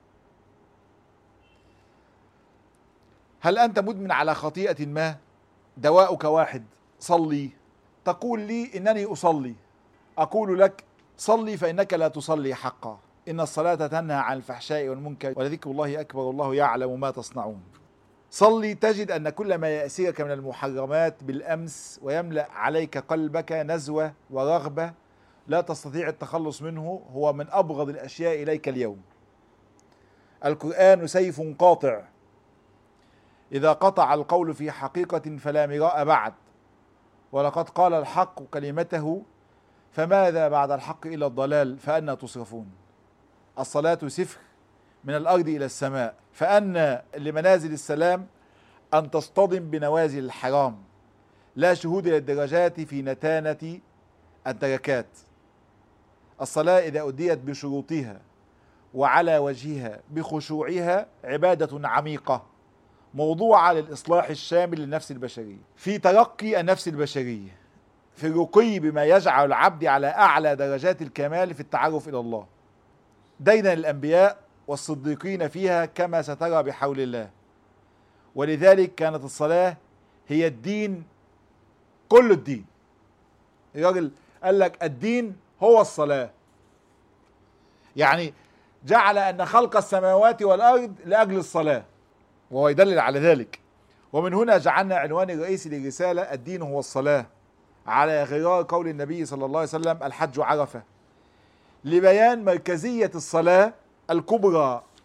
هل أنت مدمن على خطيئة ما؟ دواؤك واحد: صلي. تقول لي إنني أصلي، أقول لك: صلي فإنك لا تصلي حقا. إن الصلاة تنهى عن الفحشاء والمنكر ولذكر الله أكبر والله يعلم ما تصنعون. صلي تجد أن كل ما يأسيك من المحرمات بالأمس ويملأ عليك قلبك نزوة ورغبة لا تستطيع التخلص منه هو من أبغض الأشياء إليك اليوم. القرآن سيف قاطع، إذا قطع القول في حقيقة فلا مراء بعد، ولقد قال الحق كلمته فماذا بعد الحق إلا الضلال فأنى تصرفون. الصلاة سفر من الأرض إلى السماء، فأن لمنازل السلام أن تصطدم بنوازل الحرام، لا شهود للدرجات في نتانة الدركات. الصلاة إذا أديت بشروطها وعلى وجهها بخشوعها عبادة عميقة موضوعة للإصلاح الشامل للنفس البشرية، في ترقي النفس البشرية، في الرقي بما يجعل العبد على أعلى درجات الكمال في التعرف إلى الله. دينا الأنبياء والصديقين فيها كما سترى بحول الله. ولذلك كانت الصلاة هي الدين، كل الدين. الراجل قال لك الدين هو الصلاة، يعني جعل أن خلق السماوات والأرض لأجل الصلاة، وهو يدلل على ذلك. ومن هنا جعلنا عنوان الرئيسي للرسالة الدين هو الصلاة، على غرار قول النبي صلى الله عليه وسلم: الحج عرفة، لبيان مركزية الصلاة الكبرى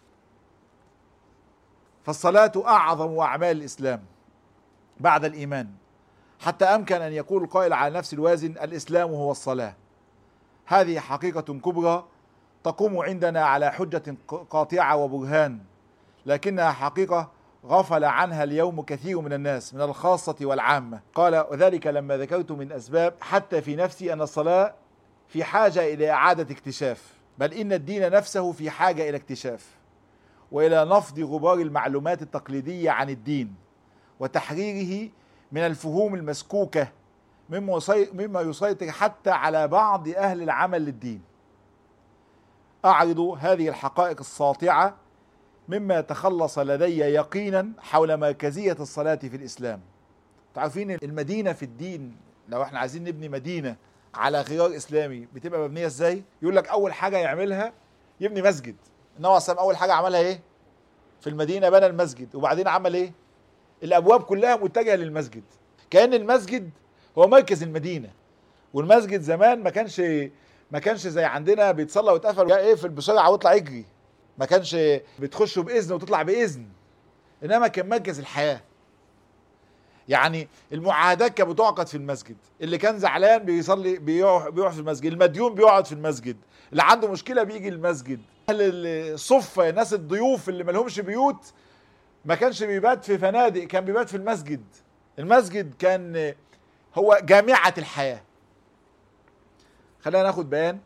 فالصلاة أعظم أعمال الإسلام بعد الإيمان، حتى أمكن أن يقول القائل على نفس الوازن: الإسلام هو الصلاة. هذه حقيقة كبرى تقوم عندنا على حجة قاطعة وبرهان، لكنها حقيقة غفل عنها اليوم كثير من الناس من الخاصة والعامة. قال: وذلك لما ذكرت من أسباب حتى في نفسي أن الصلاة في حاجة إلى إعادة اكتشاف، بل إن الدين نفسه في حاجة إلى اكتشاف وإلى نفض غبار المعلومات التقليدية عن الدين وتحريره من الفهوم المسكوكة مما يسيطر حتى على بعض أهل العمل للدين. أعرض هذه الحقائق الساطعة مما تخلص لدي يقينا حول مركزية الصلاة في الإسلام. تعرفين المدينة في الدين، لو احنا عايزين نبني مدينة على غرار إسلامي بتبقى مبنية ازاي؟ يقول لك أول حاجة يعملها يبني مسجد. النبي صلى الله عليه وسلم أول حاجة عملها ايه؟ في المدينة بنى المسجد، وبعدين عمل ايه؟ الأبواب كلها متجهة للمسجد، كأن المسجد هو مركز المدينة. والمسجد زمان ما كانش زي عندنا بيتصلى ويتقفل اقفل بسرعة واطلع يجري، ما كانش بتخشوا بإذن وتطلع بإذن، إنما كان مركز الحياة. يعني المعاهدات كانت بتعقد في المسجد، اللي كان زعلان بيصلي بيقعد في المسجد، المديون بيقعد في المسجد، اللي عنده مشكلة بيجي المسجد، الصفة الناس الضيوف اللي مالهمش بيوت ما كانش بيبات في فنادق، كان بيبات في المسجد. المسجد كان هو جامعة الحياة. خلينا ناخد بيان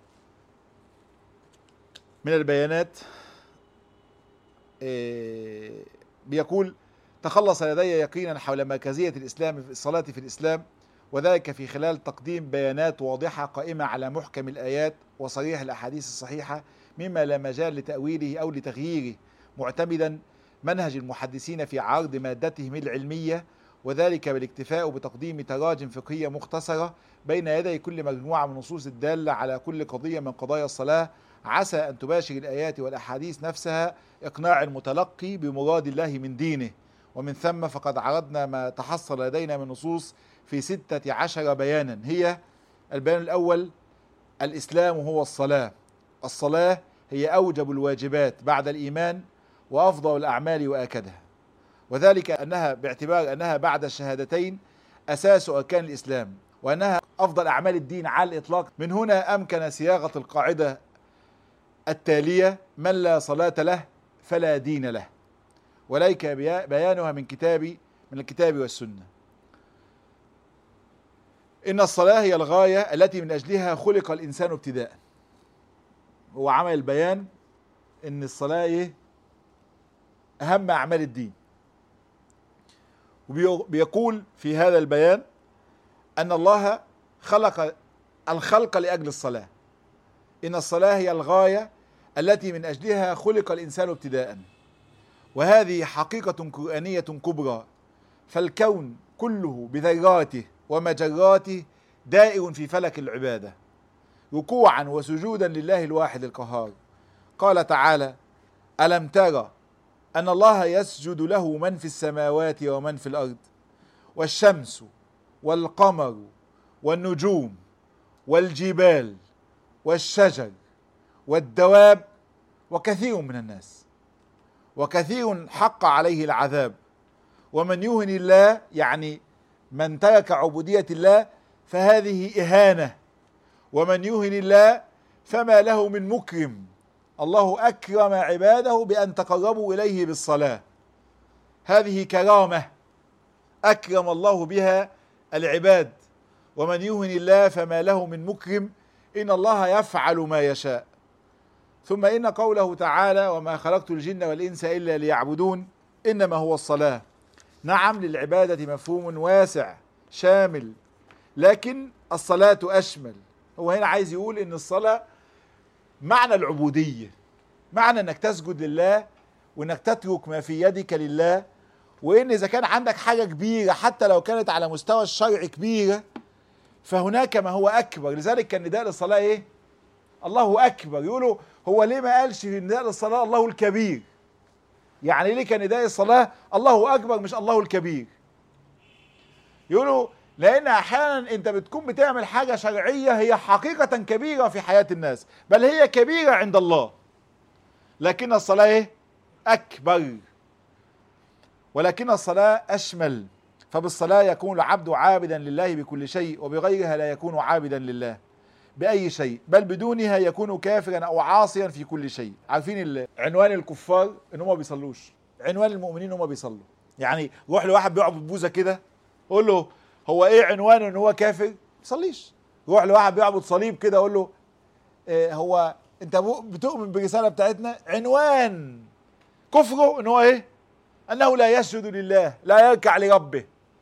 من البيانات. بيقول: تخلص لدي يقينا حول مركزية الإسلام في الصلاة في الإسلام، وذلك في خلال تقديم بيانات واضحة قائمة على محكم الآيات وصريح الأحاديث الصحيحة مما لا مجال لتأويله أو لتغييره، معتمدا منهج المحدثين في عرض مادتهم العلمية، وذلك بالاكتفاء بتقديم تراجم فقهية مختصرة بين يدي كل مجموعة من النصوص الدالة على كل قضية من قضايا الصلاة، عسى أن تباشر الآيات والأحاديث نفسها إقناع المتلقي بمراد الله من دينه. ومن ثم فقد عرضنا ما تحصل لدينا من نصوص في 16 بيانا. هي: البيان الأول: الإسلام هو الصلاة. الصلاة هي أوجب الواجبات بعد الإيمان وأفضل الأعمال وآكدها، وذلك أنها باعتبار أنها بعد الشهادتين أساس أركان الإسلام، وأنها أفضل أعمال الدين على الإطلاق. من هنا أمكن صياغة القاعدة التالية: من لا صلاة له فلا دين له، وليك بيانها من الكتاب والسنة. إن الصلاة هي الغاية التي من أجلها خلق الإنسان ابتداء. هو عمل البيان إن الصلاة أهم أعمال الدين، وبيقول في هذا البيان أن الله خلق الخلق لأجل الصلاة. إن الصلاة هي الغاية التي من أجلها خلق الإنسان ابتداء، وهذه حقيقة قرآنية كبرى، فالكون كله بذراته ومجراته دائر في فلك العبادة ركوعا وسجودا لله الواحد القهار. قال تعالى: ألم ترى أن الله يسجد له من في السماوات ومن في الأرض، والشمس والقمر والنجوم والجبال والشجر والدواب وكثير من الناس، وكثير حق عليه العذاب، ومن يهن الله يعني من ترك عبودية الله فهذه إهانة، ومن يهن الله فما له من مكرم. الله أكرم عباده بأن تقربوا إليه بالصلاة، هذه كرامة أكرم الله بها العباد. ومن يهن الله فما له من مكرم، إن الله يفعل ما يشاء. ثم إن قوله تعالى: وما خلقت الجن والإنس إلا ليعبدون، إنما هو الصلاة. نعم، للعبادة مفهوم واسع شامل، لكن الصلاة أشمل. هو هنا عايز يقول إن الصلاة معنى العبودية، معنى إنك تسجد لله وإنك تترك ما في يدك لله، وإن إذا كان عندك حاجة كبيرة حتى لو كانت على مستوى الشرع كبيرة فهناك ما هو أكبر. لذلك كان نداء للصلاة إيه؟ الله أكبر. يقولوا هو ليه ما قالش في نداء للصلاة الله الكبير؟ يعني ليه كان نداء الصلاة الله أكبر مش الله الكبير؟ يقولوا لأن أحيانا أنت بتكون بتعمل حاجة شرعية هي حقيقة كبيرة في حياة الناس، بل هي كبيرة عند الله، لكن الصلاة إيه؟ أكبر. ولكن الصلاة أشمل، فبالصلاة يكون العبد عابدا لله بكل شيء، وبغيرها لا يكون عابدا لله بأي شيء، بل بدونها يكون كافرا أو عاصيا في كل شيء. عارفين عنوان الكفار إن هم بيصلوش، عنوان المؤمنين هم بيصلوا. يعني روح لواحد بيعبد بوزة كده قول له هو إيه عنوانه إن هو كافر؟ ما بيصليش. روح لواحد بيعبد صليب كده قول له هو أنت بتؤمن بالرسالة بتاعتنا؟ عنوان كفره إن هو إيه؟ أنه لا يسجد لله، لا يركع لربه.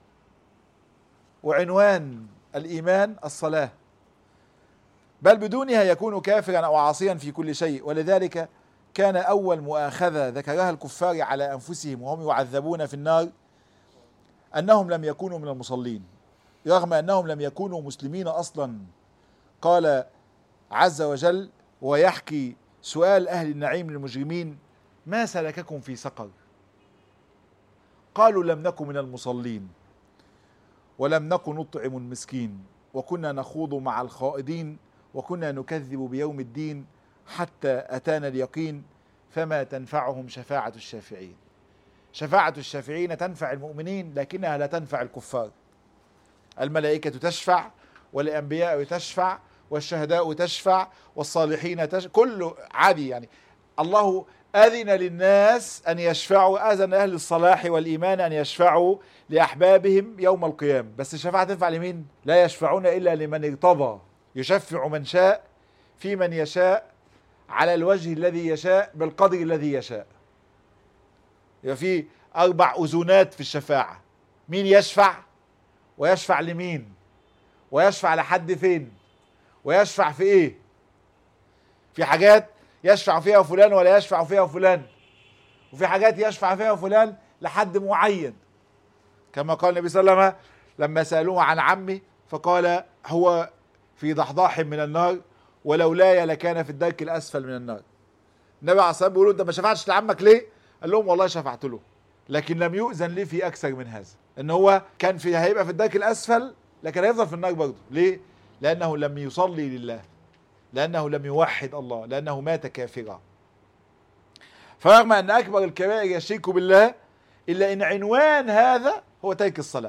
وعنوان الإيمان الصلاة، بل بدونها يكون كافرا أو عاصيا في كل شيء. ولذلك كان أول مؤاخذة ذكرها الكفار على أنفسهم وهم يعذبون في النار أنهم لم يكونوا من المصلين، رغم أنهم لم يكونوا مسلمين أصلا. قال عز وجل ويحكي سؤال أهل النعيم للمجرمين: ما سلككم في سقر؟ قالوا لم نكن من المصلين ولم نكن نطعم المسكين وكنا نخوض مع الخائضين وكنا نكذب بيوم الدين حتى أتانا اليقين فما تنفعهم شفاعة الشافعين. شفاعة الشافعين تنفع المؤمنين لكنها لا تنفع الكفار. الملائكة تشفع والأنبياء تشفع والشهداء تشفع والصالحين تشفع، كله عادي. يعني الله أذن للناس أن يشفعوا، أذن أهل الصلاح والإيمان أن يشفعوا لأحبابهم يوم القيامة، بس الشفاعة تنفع لمين؟ لا يشفعون إلا لمن ارتضى، يشفع من شاء في من يشاء على الوجه الذي يشاء بالقدر الذي يشاء. يبقى في 4 أذونات في الشفاعة: مين يشفع، ويشفع لمين، ويشفع لحد فين، ويشفع في ايه. في حاجات يشفع فيها فلان ولا يشفع فيها فلان، وفي حاجات يشفع فيها فلان لحد معين، كما قال النبي صلى الله عليه وسلم لما سألوه عن عمي فقال هو في ضحضاح من النار ولولاي لكان في الدرك الأسفل من النار. النبي عليه الصلاة والسلام بيقولوا انت ما شفعتش لعمك ليه؟ قال لهم والله شفعت له لكن لم يؤذن لي في أكثر من هذا، ان هو كان هيبقى في الدرك الأسفل لكن هيفضل في النار برضه. ليه؟ لأنه لم يصلي لله، لأنه لم يوحد الله، لأنه مات كافرا. فرغم أن أكبر الكبائر الشرك بالله إلا أن عنوان هذا هو ترك الصلاة.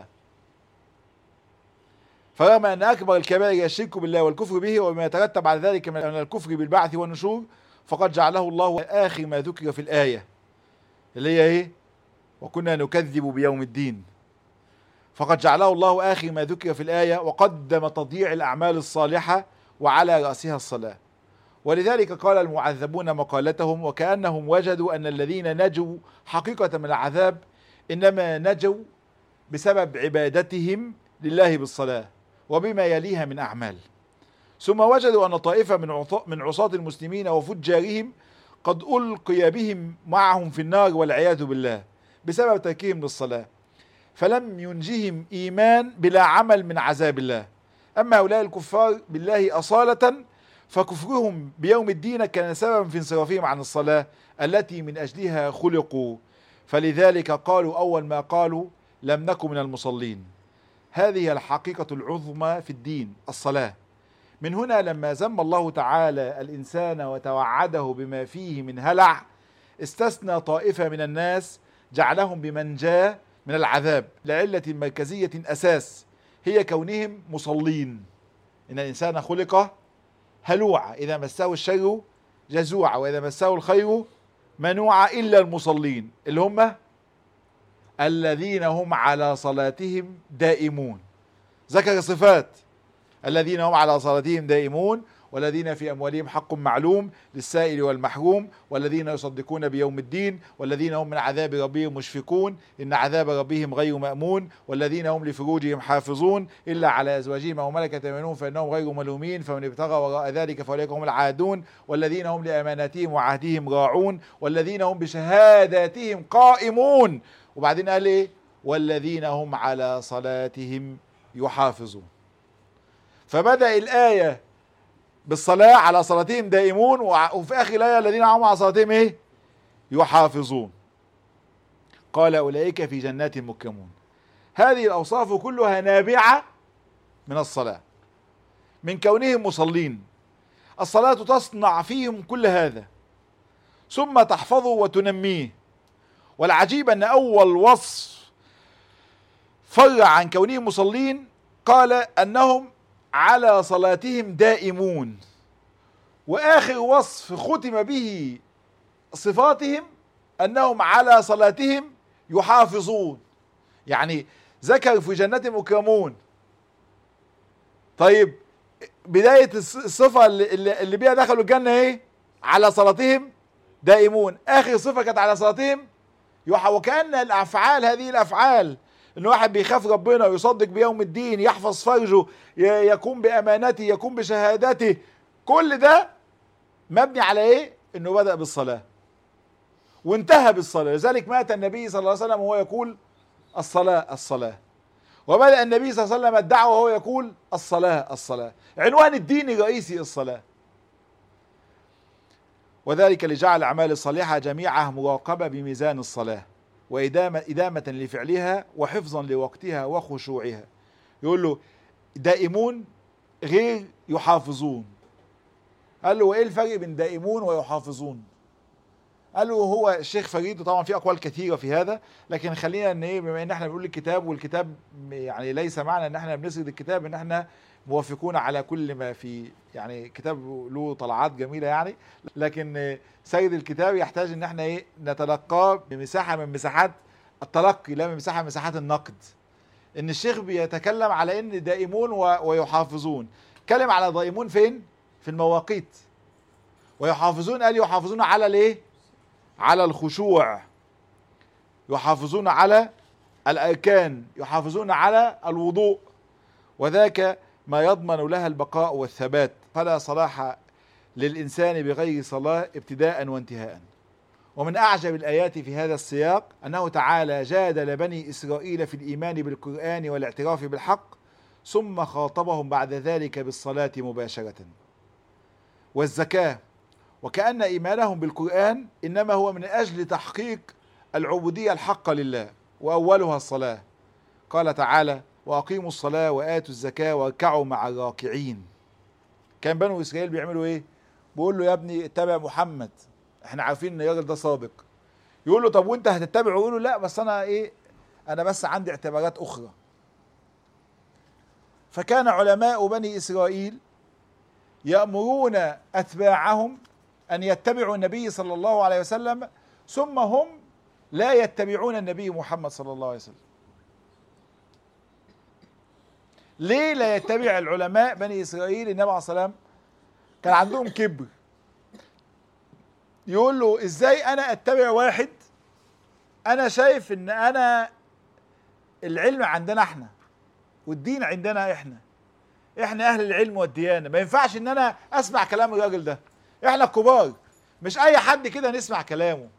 فرغم أن أكبر الكبائر الشرك بالله والكفر به وما يترتب على ذلك من الكفر بالبعث والنشور، فقد جعله الله آخر ما ذكر في الآية اللي هي إيه؟ وكنا نكذب بيوم الدين. فقد جعله الله آخر ما ذكر في الآية وقدم تضييع الأعمال الصالحة وعلى رأسها الصلاة. ولذلك قال المعذبون مقالتهم وكأنهم وجدوا أن الذين نجوا حقيقة من العذاب إنما نجوا بسبب عبادتهم لله بالصلاة وبما يليها من أعمال، ثم وجدوا أن طائفة من عصاة المسلمين وفجارهم قد ألقي بهم معهم في النار والعياذ بالله بسبب تركهم للصلاة، فلم ينجهم إيمان بلا عمل من عذاب الله. أما هؤلاء الكفار بالله أصالة فكفرهم بيوم الدين كان سببا في انصرافهم عن الصلاة التي من أجلها خلقوا، فلذلك قالوا أول ما قالوا لم نكن من المصلين. هذه الحقيقة العظمى في الدين، الصلاة. من هنا لما ذم الله تعالى الإنسان وتوعده بما فيه من هلع استثنى طائفة من الناس جعلهم بمنجاة من العذاب لعلة مركزية أساس هي كونهم مصلين. إن الإنسان خلق هلوعا إذا مسه الشر جزوعا وإذا مسه الخير منوعا إلا المصلين اللي هم الذين هم على صلاتهم دائمون. ذكر صفات: الذين هم على صلاتهم دائمون، والذين في أموالهم حق معلوم للسائل والمحروم، والذين يصدقون بيوم الدين، والذين هم من عذاب ربهم مشفقون إن عذاب ربهم غير مأمون، والذين هم لفروجهم حافظون إلا على أزواجهم أو ملكت أيمانهم فإنهم غير ملومين فمن ابتغى وراء ذلك فأولئك هم العادون، والذين هم لأماناتهم وعهدهم راعون، والذين هم بشهاداتهم قائمون. وبعدين قال إيه؟ والذين هم على صلاتهم يحافظون. فبدأ الآية بالصلاة على صلاتهم دائمون، وفي آخر الآية الذين هم على صلاتهم إيه؟ يحافظون. قال أولئك في جنات مكرمون. هذه الأوصاف كلها نابعة من الصلاة، من كونهم مصلين. الصلاة تصنع فيهم كل هذا ثم تحفظه وتنميه والعجيب أن أول وصف فرع عن كونهم مصلين قال أنهم على صلاتهم دائمون، وآخر وصف ختم به صفاتهم أنهم على صلاتهم يحافظون. يعني ذكر في جنة مكرمون، طيب بداية الصفة اللي بيها دخلوا الجنة ايه؟ على صلاتهم دائمون. آخر صفة كانت على صلاتهم وكأن الأفعال، هذه الأفعال، إن واحد بيخاف ربنا ويصدق بيوم الدين، يحفظ فرجه، يقوم بأمانته، يقوم بشهادته، كل ده مبني على ايه؟ إنه بدأ بالصلاة وانتهى بالصلاة. لذلك مات النبي صلى الله عليه وسلم وهو يقول الصلاة الصلاة، وبدأ النبي صلى الله عليه وسلم الدعوة وهو يقول الصلاة الصلاة. عنوان الدين الرئيسي الصلاة. وذلك لجعل الأعمال الصالحة جميعها مراقبة بميزان الصلاة، وإدامة لفعلها وحفظا لوقتها وخشوعها. يقول له دائمون غير يحافظون. قال له وإيه الفرق بين دائمون ويحافظون؟ قال له هو الشيخ فريد، وطبعا في اقوال كثيره في هذا، لكن خلينا ان ايه، بما ان احنا بنقول الكتاب، والكتاب يعني ليس معنى ان احنا بنسرد الكتاب ان احنا موافقون على كل ما في، يعني كتاب له طلعات جميله يعني، لكن سيد الكتاب يحتاج ان احنا ايه نتلقاه بمساحه من مساحات التلقي، لا من مساحه من مساحات النقد. ان الشيخ بيتكلم على ان دائمون ويحافظون. اتكلم على دائمون فين؟ في المواقيت. ويحافظون قال يحافظون على الايه؟ على الخشوع، يحافظون على الأركان، يحافظون على الوضوء، وذاك ما يضمن لها البقاء والثبات. فلا صلاح للإنسان بغير صلاة ابتداء وانتهاء. ومن أعجب الآيات في هذا السياق أنه تعالى جادل بني إسرائيل في الإيمان بالقرآن والاعتراف بالحق، ثم خاطبهم بعد ذلك بالصلاة مباشرة والزكاة، وكأن إيمانهم بالقرآن إنما هو من أجل تحقيق العبودية الحقة لله، وأولها الصلاة. قال تعالى وأقيموا الصلاة وآتوا الزكاة واركعوا مع الراكعين. كان بنو إسرائيل بيعملوا إيه؟ بيقول له يا ابني اتبع محمد، احنا عارفين ان الراجل ده صادق. يقول له طب وانت هتتبعه؟ يقول له لا بس انا ايه، انا بس عندي اعتبارات اخرى. فكان علماء بني إسرائيل يأمرون أتباعهم أن يتبعوا النبي صلى الله عليه وسلم، ثم هم لا يتبعون النبي محمد صلى الله عليه وسلم. ليه لا يتبع العلماء بني إسرائيل النبي عليه الصلاة والسلام؟ كان عندهم كبر. يقول له ازاي انا اتبع واحد انا شايف ان انا العلم عندنا احنا والدين عندنا احنا اهل العلم والديانة، ما ينفعش ان انا اسمع كلام الراجل ده، احنا الكبار، مش اي حد كده نسمع كلامه.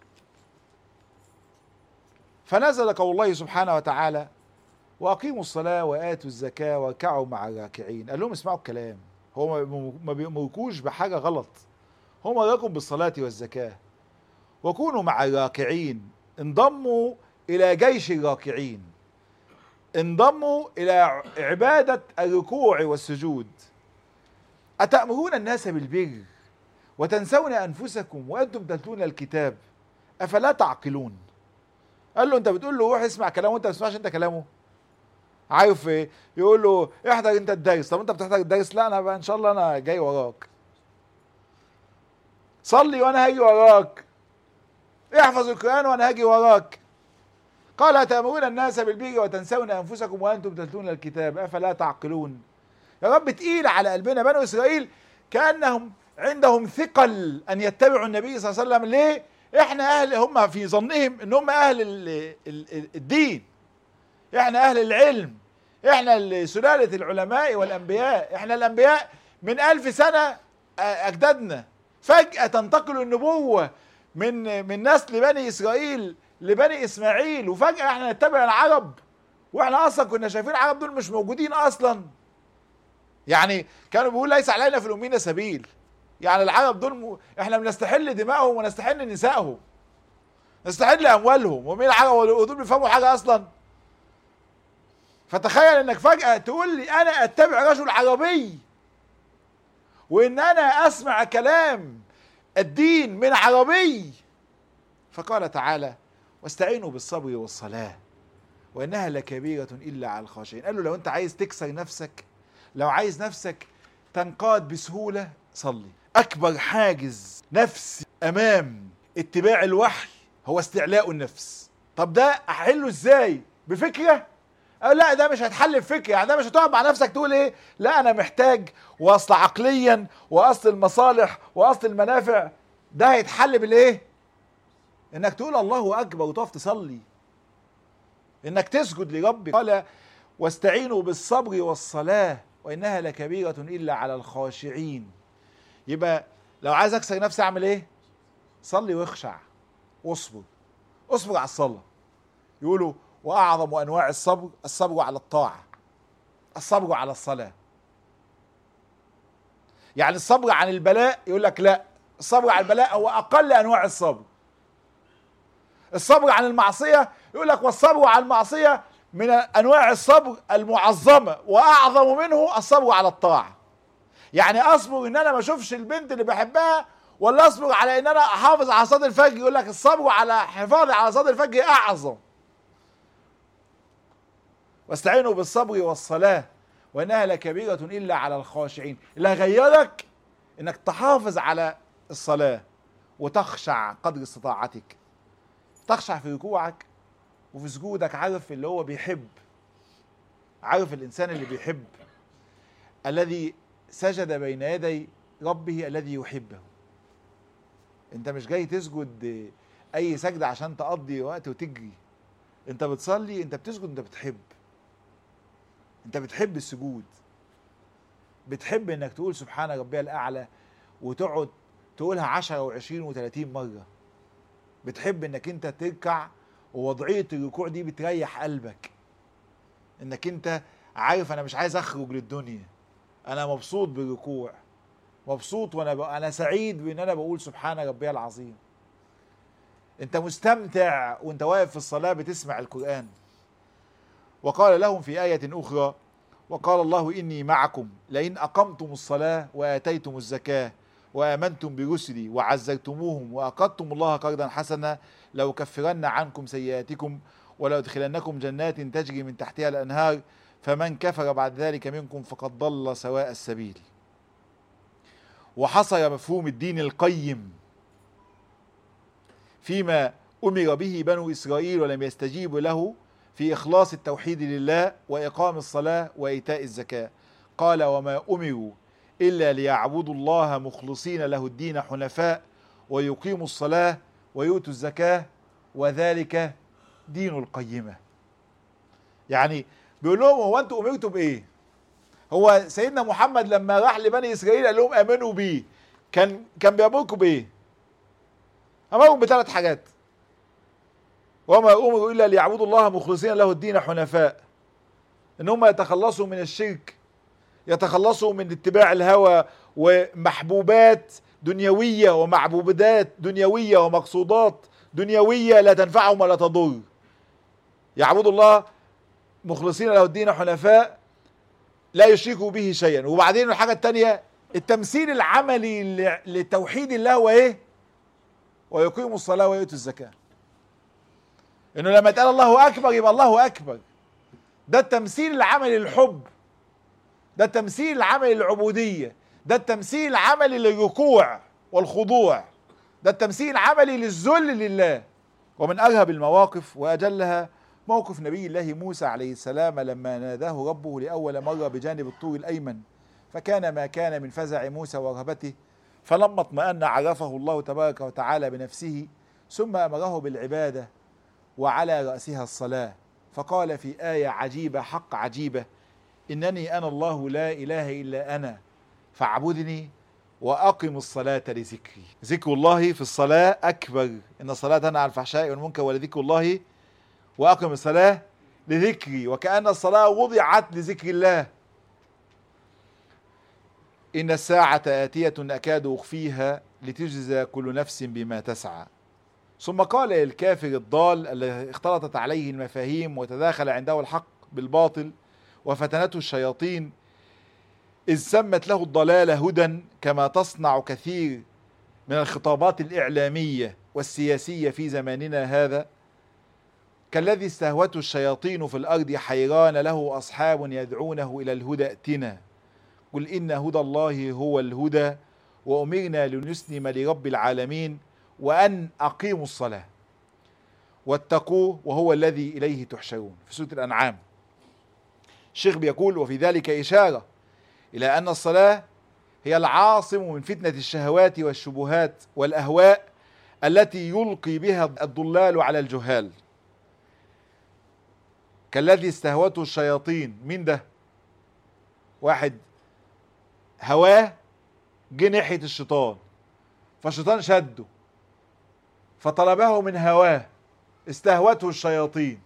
فنزل قول الله سبحانه وتعالى واقيموا الصلاة واتوا الزكاة واركعوا مع الراكعين. قال لهم اسمعوا الكلام، هو ما بيأمركوش بحاجة غلط، هم أمركم بالصلاة والزكاة، وكونوا مع الراكعين. انضموا إلى جيش الراكعين، انضموا إلى عبادة الركوع والسجود. أتأمرون الناس بالبر وتنسون أنفسكم وأنتم تتلون الكتاب أفلا تعقلون. قال له أنت بتقول له روح اسمع كلامه وأنت ما بتسمعش أنت كلامه؟ عارف إيه؟ يقول له احضر أنت الدرس. طب أنت بتحضر الدرس؟ لا أنا إن شاء الله أنا جاي وراك. صلي وأنا هاجي وراك. احفظ القرآن وأنا هاجي وراك. قال أتأمرون الناس بالبر وتنسون أنفسكم وأنتم تتلون الكتاب أفلا تعقلون. يا رب تقيل على قلبنا. بنو إسرائيل كأنهم عندهم ثقل أن يتبعوا النبي صلى الله عليه وسلم. ليه؟ إحنا أهل، هم في ظنهم إن هم أهل الدين، إحنا أهل العلم، إحنا سلالة العلماء والأنبياء، إحنا الأنبياء من 1000 سنة أجدادنا، فجأة تنتقل النبوة من نسل بني إسرائيل لبني إسماعيل، وفجأة إحنا نتبع العرب، وإحنا أصلا كنا شايفين العرب دول مش موجودين أصلا. يعني كانوا بيقول ليس علينا في الأمين سبيل، يعني العرب دول إحنا بنستحل دمائهم ونستحل نسائهم، نستحل أموالهم، ومين العرب ودول بيفهموا حاجة أصلا؟ فتخيل إنك فجأة تقول لي أنا أتبع رجل عربي، وإن أنا أسمع كلام الدين من عربي. فقال تعالى واستعينوا بالصبر والصلاة وإنها لكبيرة إلا على الخاشعين. قال له لو أنت عايز تكسر نفسك، لو عايز نفسك تنقاد بسهولة، صلي. أكبر حاجز نفسي أمام اتباع الوحي هو استعلاء النفس. طب ده أحله إزاي؟ بفكرة؟ أو لا، ده مش هتحل بفكرة. يعني ده مش هتقعد مع نفسك تقول إيه؟ لا أنا محتاج، وأصل عقليا وأصل المصالح وأصل المنافع. ده هيتحل بالإيه؟ إنك تقول الله أكبر وتقف تصلي، إنك تسجد لربك. قال واستعينوا بالصبر والصلاة وإنها لكبيرة إلا على الخاشعين. يبقى لو عايز أكسر نفسي أعمل إيه؟ صلي واخشع واصبر. اصبر على الصلاة. يقولوا وأعظم أنواع الصبر الصبر على الطاعة، الصبر على الصلاة. يعني الصبر عن البلاء يقول لك لا، الصبر على البلاء هو أقل أنواع الصبر. الصبر عن المعصية يقول لك والصبر على المعصية من أنواع الصبر المعظمة، وأعظم منه الصبر على الطاعة. يعني أصبر إن أنا ما أشوفش البنت اللي بحبها، ولا أصبر على إن أنا أحافظ على صلاة الفجر؟ يقول لك الصبر على حفاظي على صلاة الفجر أعظم. واستعينوا بالصبر والصلاة وإنها لكبيرة إلا على الخاشعين. اللي هيغيرك إنك تحافظ على الصلاة وتخشع قدر استطاعتك، تخشع في ركوعك وفي سجودك. عارف اللي هو بيحب، عارف الإنسان اللي بيحب، الذي سجد بين يدي ربه الذي يحبه. انت مش جاي تسجد اي سجدة عشان تقضي وقت وتجري. انت بتصلي، انت بتسجد، انت بتحب، انت بتحب السجود، بتحب انك تقول سبحان ربي الأعلى وتقعد تقولها 10 و20 و30 مرة. بتحب انك انت تركع، ووضعية الركوع دي بتريح قلبك، انك انت عارف انا مش عايز اخرج للدنيا، انا مبسوط بالركوع، مبسوط وانا سعيد بان انا بقول سبحان ربي العظيم. انت مستمتع وانت واقف في الصلاة بتسمع القرآن. وقال لهم في آية أخرى وقال الله إني معكم لئن أقمتم الصلاة وآتيتم الزكاة وآمنتم برسلي وعزرتموهم وأقرضتم الله قرضا حسنا لأكفرن عنكم سيئاتكم ولأدخلنكم جنات تجري من تحتها الأنهار فمن كفر بعد ذلك منكم فقد ضل سواء السبيل. وحصر مفهوم الدين القيم فيما أمر به بنو إسرائيل ولم يستجيبوا له في إخلاص التوحيد لله وإقام الصلاة وإيتاء الزكاة. قال وما أمروا إلا ليعبدوا الله مخلصين له الدين حنفاء ويقيموا الصلاة ويؤتوا الزكاة وذلك دين القيمة. يعني بيقول لهم هو أنتم أمرتوا بإيه؟ هو سيدنا محمد لما راح لبني إسرائيل قال لهم آمنوا بيه، كان بيأمركم بإيه؟ أمرهم ب3 حاجات. وما أمروا إلا ليعبدوا الله مخلصين له الدين حنفاء، إن هم يتخلصوا من الشرك، يتخلصوا من اتباع الهوى ومحبوبات دنيوية ومعبودات دنيوية ومقصودات دنيوية لا تنفعهم ولا تضر. يعبدوا الله مخلصين له الدين حنفاء لا يشركوا به شيئا. وبعدين الحاجة الثانية التمثيل العملي لتوحيد الله وإيه؟ ويقيموا الصلاة ويؤتوا الزكاة. إنه لما يتقال الله أكبر يبقى الله أكبر. ده التمثيل العملي للحب، ده التمثيل العملي للعبودية، ده التمثيل العملي للركوع والخضوع، ده التمثيل العملي للذل لله. ومن أرهب المواقف وأجلها موقف نبي الله موسى عليه السلام لما ناداه ربه لأول مرة بجانب الطور الأيمن، فكان ما كان من فزع موسى ورهبته، فلما اطمأن عرفه الله تبارك وتعالى بنفسه ثم أمره بالعبادة وعلى رأسها الصلاة. فقال في آية عجيبة حق عجيبة إنني أنا الله لا إله إلا أنا فاعبدني وأقم الصلاة لذكري. ذكر الله في الصلاة أكبر، إن الصلاة تنهى عن الفحشاء والمنكر ولذكر الله وأقم الصلاة لذكري، وكأن الصلاة وضعت لذكر الله. إن الساعة آتية أكاد أخفيها لتجزى كل نفس بما تسعى. ثم قال للكافر الضال الذي اختلطت عليه المفاهيم وتداخل عنده الحق بالباطل وفتنته الشياطين إذ سمت له الضلال هدى كما تصنع كثير من الخطابات الإعلامية والسياسية في زماننا هذا، كالذي استهوته الشياطين في الأرض حيران له أصحاب يدعونه إلى الهدى ائتنا قل إن هدى الله هو الهدى وأمرنا لنسلم لرب العالمين وأن أقيموا الصلاة واتقوه وهو الذي إليه تحشرون. في سورة الأنعام الشيخ بيقول: وفي ذلك إشارة إلى أن الصلاة هي العاصم من فتنة الشهوات والشبهات والأهواء التي يلقي بها الضلال على الجهال. كالذي استهوته الشياطين. مين ده؟ واحد هواه جه ناحية الشيطان، فالشيطان شده فطلبه من هواه، استهوته الشياطين.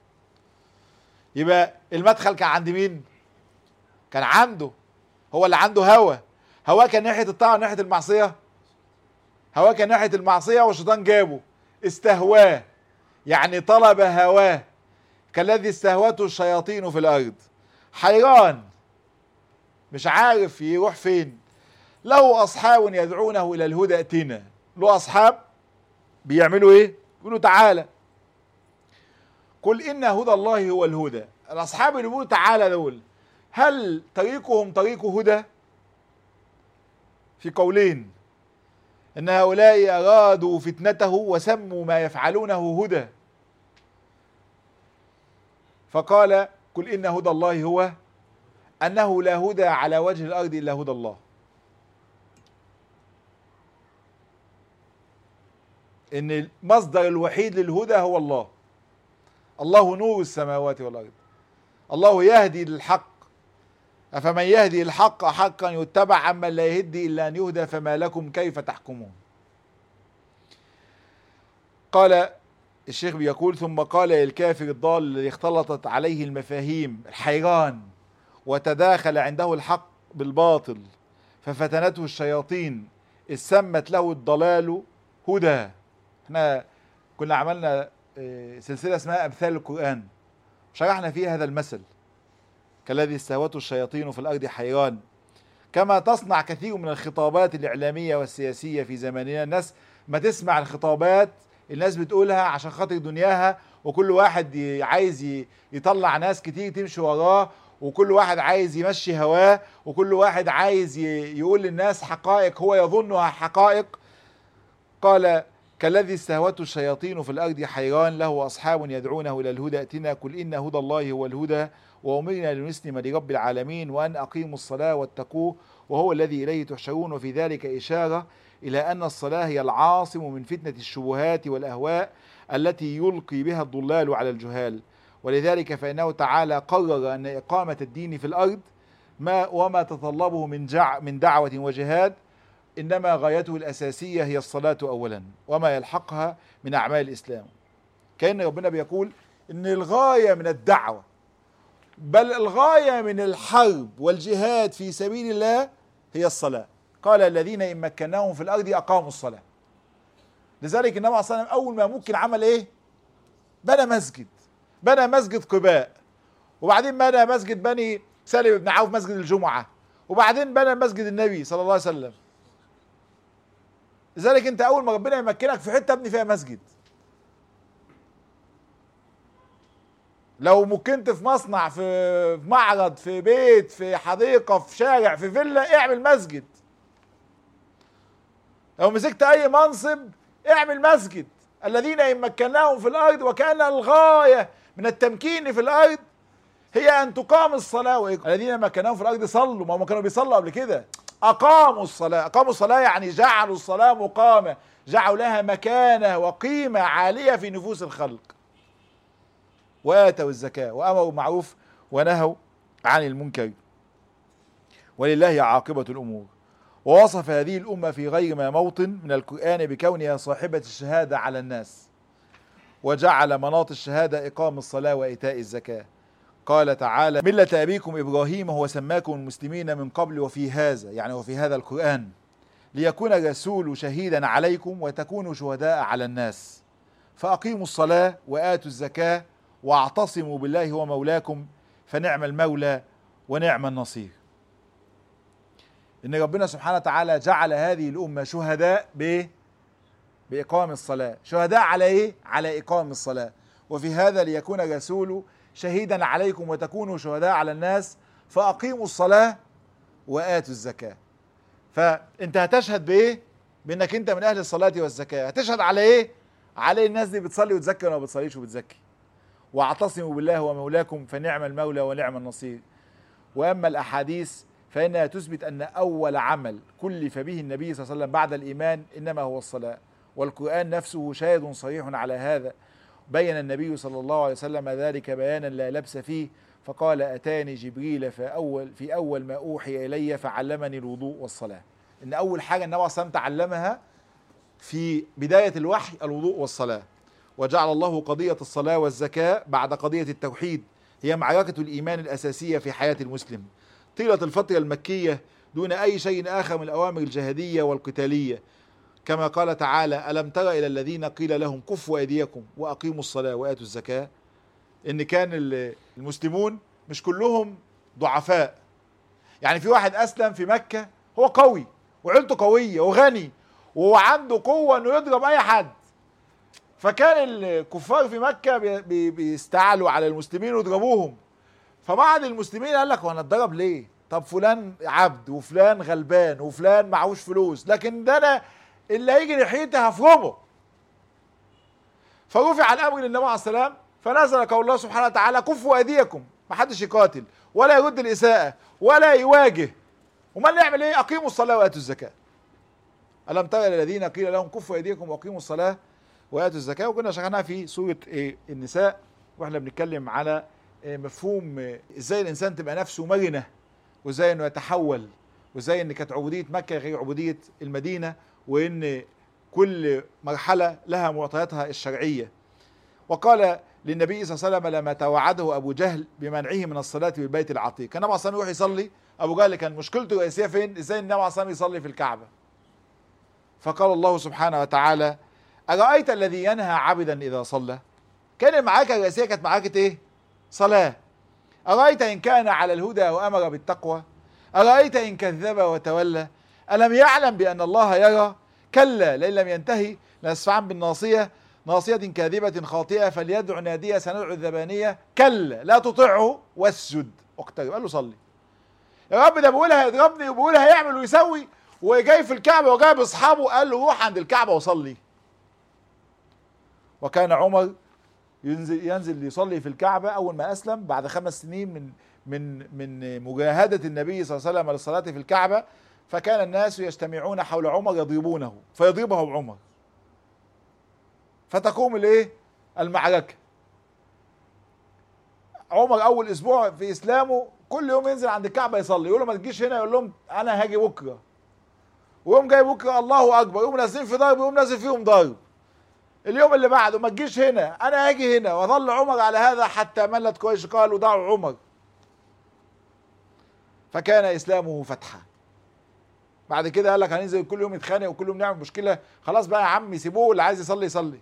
يبقى المدخل كان عند مين؟ كان عنده، هو اللي عنده هوى. هواه كان ناحية الطاعة وناحية المعصية؟ هواه كان ناحية المعصية والشيطان جابه استهواه، يعني طلب هواه. كالذي استهوته الشياطين في الأرض حيران، مش عارف يروح فين. له أصحاب يدعونه إلى الهدى ائتنا. له أصحاب بيعملوا إيه؟ يقولوا تعالى. قل إن هدى الله هو الهدى. الأصحاب اللي بيقولوا تعالى دول هل طريقهم طريق هدى؟ في قولين: إن هؤلاء أرادوا فتنته وسموا ما يفعلونه هدى، فقال: قل إن هدى الله هو أنه لا هدى على وجه الأرض إلا هدى الله. إن المصدر الوحيد للهدى هو الله. الله نور السماوات والأرض. الله يهدي للحق، أفمن يهدي الحق حقا يتبع عمن لا يهدي إلا أن يهدى فما لكم كيف تحكمون. قال الشيخ بيقول: ثم قال للكافر الضال الذي اختلطت عليه المفاهيم الحيران وتداخل عنده الحق بالباطل ففتنته الشياطين إذ سمت له الضلال هدى. احنا كنا عملنا سلسلة اسمها أمثال القرآن، شرحنا فيها هذا المثل: كالذي استهوته الشياطين في الأرض حيران. كما تصنع كثير من الخطابات الإعلامية والسياسية في زماننا. الناس ما تسمع الخطابات الناس بتقولها عشان خاطر دنياها، وكل واحد عايز يطلع ناس كتير تمشي وراه، وكل واحد عايز يمشي هواه، وكل واحد عايز يقول للناس حقائق هو يظنها حقائق. قال: كالذي استهوته الشياطين في الأرض حيران له أصحاب يدعونه إلى الهدى ائتنا قل إن هدى الله هو الهدى وأمرنا لنسلم لرب العالمين وأن أقيموا الصلاة واتقوه وهو الذي إليه تحشرون. وفي ذلك إشارة إلى أن الصلاة هي العاصم من فتنة الشبهات والأهواء التي يلقي بها الضلال على الجهال. ولذلك فإنه تعالى قرر أن إقامة الدين في الأرض وما تطلبه من دعوة وجهاد إنما غايته الأساسية هي الصلاة أولا وما يلحقها من أعمال الإسلام. كأن ربنا بيقول إن الغاية من الدعوة بل الغاية من الحرب والجهاد في سبيل الله هي الصلاة. قال: الذين إن مكناهم في الأرض أقاموا الصلاة. لذلك النبي صلى الله عليه وسلم أول ما ممكن عمل إيه؟ بنى مسجد قباء، وبعدين بنى مسجد بني سالم بن عوف مسجد الجمعة، وبعدين بنى مسجد النبي صلى الله عليه وسلم. لذلك انت اول ما ربنا يمكنك في حته ابني فيها مسجد. لو مكنت في مصنع، في معرض، في بيت، في حديقه، في شارع، في فيلا، اعمل مسجد. لو مسكت اي منصب اعمل مسجد. الذين ان مكناهم في الارض، وكان الغايه من التمكين في الارض هي ان تقام الصلاه. الذين مكناهم في الارض صلوا، ما هم كانوا بيصلوا قبل كده. أقاموا الصلاة يعني جعلوا الصلاة مقامة، جعلوا لها مكانة وقيمة عالية في نفوس الخلق. وآتوا الزكاة وأمروا بالمعروف ونهوا عن المنكر ولله عاقبة الأمور. ووصف هذه الأمة في غير ما موطن من القرآن بكونها صاحبة الشهادة على الناس، وجعل مناط الشهادة إقام الصلاة وإيتاء الزكاة. قال تعالى: ملة أبيكم إبراهيم هو سماكم المسلمين من قبل وفي هذا، يعني وفي هذا القرآن، ليكون الرسول شهيدا عليكم وتكونوا شهداء على الناس، فأقيموا الصلاة وآتوا الزكاة واعتصموا بالله هو مولاكم فنعم المولى ونعم النصير. إن ربنا سبحانه وتعالى جعل هذه الأمة شهداء بإقام الصلاة. شهداء على إيه؟ على إقام الصلاة. وفي هذا ليكون الرسول شهيدا عليكم وتكونوا شهداء على الناس فأقيموا الصلاة وآتوا الزكاة. فأنت هتشهد بإيه؟ بأنك أنت من أهل الصلاة والزكاة. هتشهد على إيه؟ على الناس دي بتصلي وتزكي ولا ما بتصليش وبتزكي. واعتصموا بالله ومولاكم فنعم المولى ونعم النصير. وأما الأحاديث فإنها تثبت أن أول عمل كلف به النبي صلى الله عليه وسلم بعد الإيمان إنما هو الصلاة، والقرآن نفسه شاهد صريح على هذا. بين النبي صلى الله عليه وسلم ذلك بيانا لا لبس فيه، فقال أتاني جبريل في أول ما أوحي إلي فعلمني الوضوء والصلاة. إن أول حاجة النبي صلى الله عليه وسلم تعلمها في بداية الوحي الوضوء والصلاة. وجعل الله قضية الصلاة والزكاة بعد قضية التوحيد هي معركة الإيمان الأساسية في حياة المسلم طيلة الفترة المكية دون أي شيء آخر من الأوامر الجهادية والقتالية، كما قال تعالى: ألم تر إلى الذين قيل لهم كفوا أيديكم وأقيموا الصلاة وآتوا الزكاة. إن كان المسلمون مش كلهم ضعفاء. يعني في واحد أسلم في مكة هو قوي وعيلته قوية وغني وعنده قوة إنه يضرب أي حد، فكان الكفار في مكة بيستعلوا على المسلمين ويضربوهم. فبعض المسلمين قال لك: وانا اتضرب ليه؟ طب فلان عبد وفلان غلبان وفلان معهوش فلوس، لكن ده انا اللي هيجي ناحيتي هفرمه. فرفع الامر للنبي عليه السلام، فنزل قول الله سبحانه وتعالى: كفوا ايديكم، ما حدش يقاتل ولا يرد الاساءة ولا يواجه. وما نعمل ايه؟ اقيموا الصلاة واتوا الزكاة. الم تر الى الذين قيل لهم كفوا ايديكم واقيموا الصلاة واتوا الزكاة. وكنا شرحناها في سورة النساء، واحنا بنتكلم على مفهوم ازاي الانسان تبقى نفسه مرنة، وازاي انه يتحول، وازاي ان كانت عبودية مكة غير عبودية المدينة، وان كل مرحلة لها معطياتها الشرعية. وقال للنبي صلى الله عليه وسلم لما توعده ابو جهل بمنعه من الصلاة بالبيت العتيق، كان النبي عليه الصلاة والسلام يروح يصلي، ابو جهل كان مشكلته الرئيسية فين؟ ازاي النبي عليه الصلاة والسلام يصلي في الكعبة. فقال الله سبحانه وتعالى: أرأيت الذي ينهى عبدا إذا صلى؟ كان المعركة الرئيسية كانت معركة إيه؟ صلاة. أرأيت إن كان على الهدى وأمر بالتقوى؟ أرأيت إن كذب وتولى؟ ألم يعلم بأن الله يرى؟ كلا لئن لم ينتهي لنسفعا بالناصية ناصية كاذبة خاطئة فليدع نادية سندع الذبانية كلا لا تطعه واسجد واقترب. قال له صلي. يا رب ده بيقولها يضربني وبيقولها يعمل ويسوي، وجاي في الكعبة وجايب أصحابه قال له روح عند الكعبة وصلي. وكان عمر ينزل يصلي في الكعبة أول ما أسلم بعد 5 سنين من مجاهدة النبي صلى الله عليه وسلم للصلاة في الكعبة. فكان الناس يجتمعون حول عمر يضربونه فيضربهم عمر، فتقوم الايه؟ المعركة. عمر أول أسبوع في إسلامه كل يوم ينزل عند الكعبة يصلي، يقول له ما تجيش هنا، يقول لهم أنا هاجي بكرة، ويوم جاي بكرة الله أكبر، يقوم نازلين في ضرب، يقوم نازل فيهم ضرب. اليوم اللي بعده ما تجيش هنا، انا هاجي هنا. وظل عمر على هذا حتى ملت قريش قالوا دعوا عمر، فكان اسلامه فتحا. بعد كده قال لك هننزل كل يوم يتخانق وكل يوم نعمل مشكله، خلاص بقى يا عم سيبوه، اللي عايز يصلي يصلي.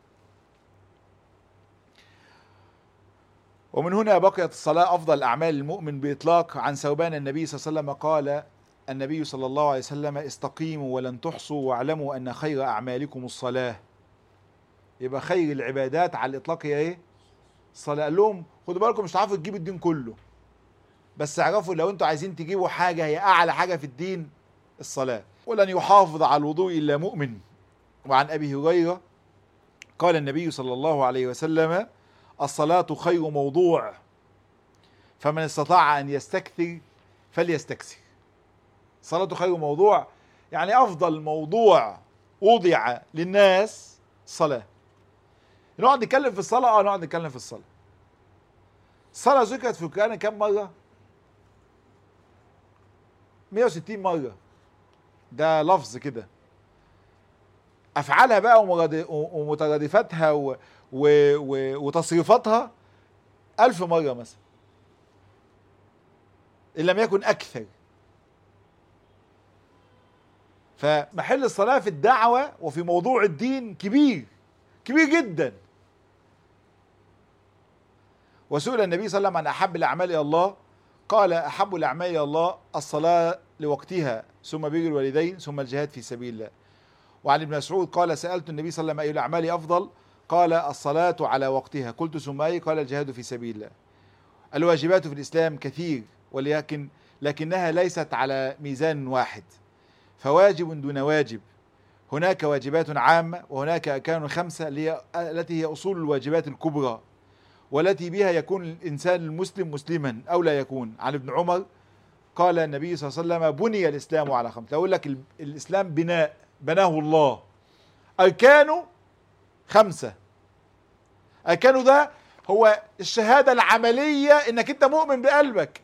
ومن هنا بقيت الصلاه افضل اعمال المؤمن باطلاق. عن ثوبان النبي صلى الله عليه وسلم قال النبي صلى الله عليه وسلم: استقيموا ولن تحصوا واعلموا ان خير اعمالكم الصلاه. يبقى خير العبادات على الاطلاق هي ايه؟ الصلاه. قال لهم خدوا بالكم مش هتعرفوا تجيبوا الدين كله، بس اعرفوا لو انتوا عايزين تجيبوا حاجه هي اعلى حاجه في الدين الصلاه. ولن يحافظ على الوضوء الا مؤمن. وعن ابي هريره قال النبي صلى الله عليه وسلم: الصلاه خير موضوع، فمن استطاع ان يستكثر فليستكثر. الصلاه خير موضوع يعني افضل موضوع وضع للناس الصلاه. نقعد نتكلم في الصلاة، نقعد نتكلم في الصلاة. الصلاة ذكرت في القرآن كم مرة؟ 160 مرة. ده لفظ كده. أفعالها بقى ومترادفاتها وتصريفاتها 1000 مرة مثلا، إن لم يكن أكثر. فمحل الصلاة في الدعوة وفي موضوع الدين كبير، كبير جدا. وسئل النبي صلى الله عليه وسلم عن أحب الأعمال إلى الله، قال: أحب الأعمال إلى الله الصلاة لوقتها، ثم بر الوالدين، ثم الجهاد في سبيل الله. وعن ابن مسعود قال: سألت النبي صلى الله عليه وسلم أي الأعمال أفضل؟ قال الصلاة على وقتها. قلت ثم أي؟ قال الجهاد في سبيل الله. الواجبات في الإسلام كثير، لكنها ليست على ميزان واحد، فواجب دون واجب. هناك واجبات عامة، وهناك أركان 5 التي هي أصول الواجبات الكبرى، والتي بها يكون الإنسان المسلم مسلما أو لا يكون. عن ابن عمر قال النبي صلى الله عليه وسلم: بني الإسلام على 5. أقول لك الإسلام بناء بناه الله، أركانه 5. أركانه ده هو الشهادة العملية، إنك أنت مؤمن بقلبك.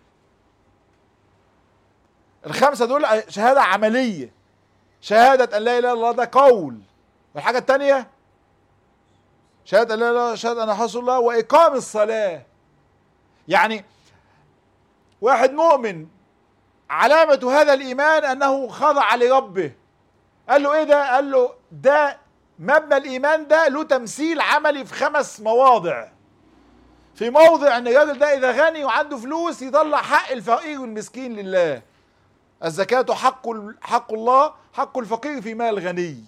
5 دول شهادة عملية، شهادة أن لا إله إلا الله ده قول، والحاجة الثانية شهادة أن لا إله إلا الله، شهادة أن رسول الله، وإقام الصلاة. يعني واحد مؤمن علامة هذا الإيمان أنه خضع لربه. قال له إيه ده؟ قال له ده مبنى الإيمان ده له تمثيل عملي في 5 مواضع. في موضع أن الراجل ده إذا غني وعنده فلوس يطلع حق الفقير والمسكين لله. الزكاة حق الله، حق الفقير في مال الغني.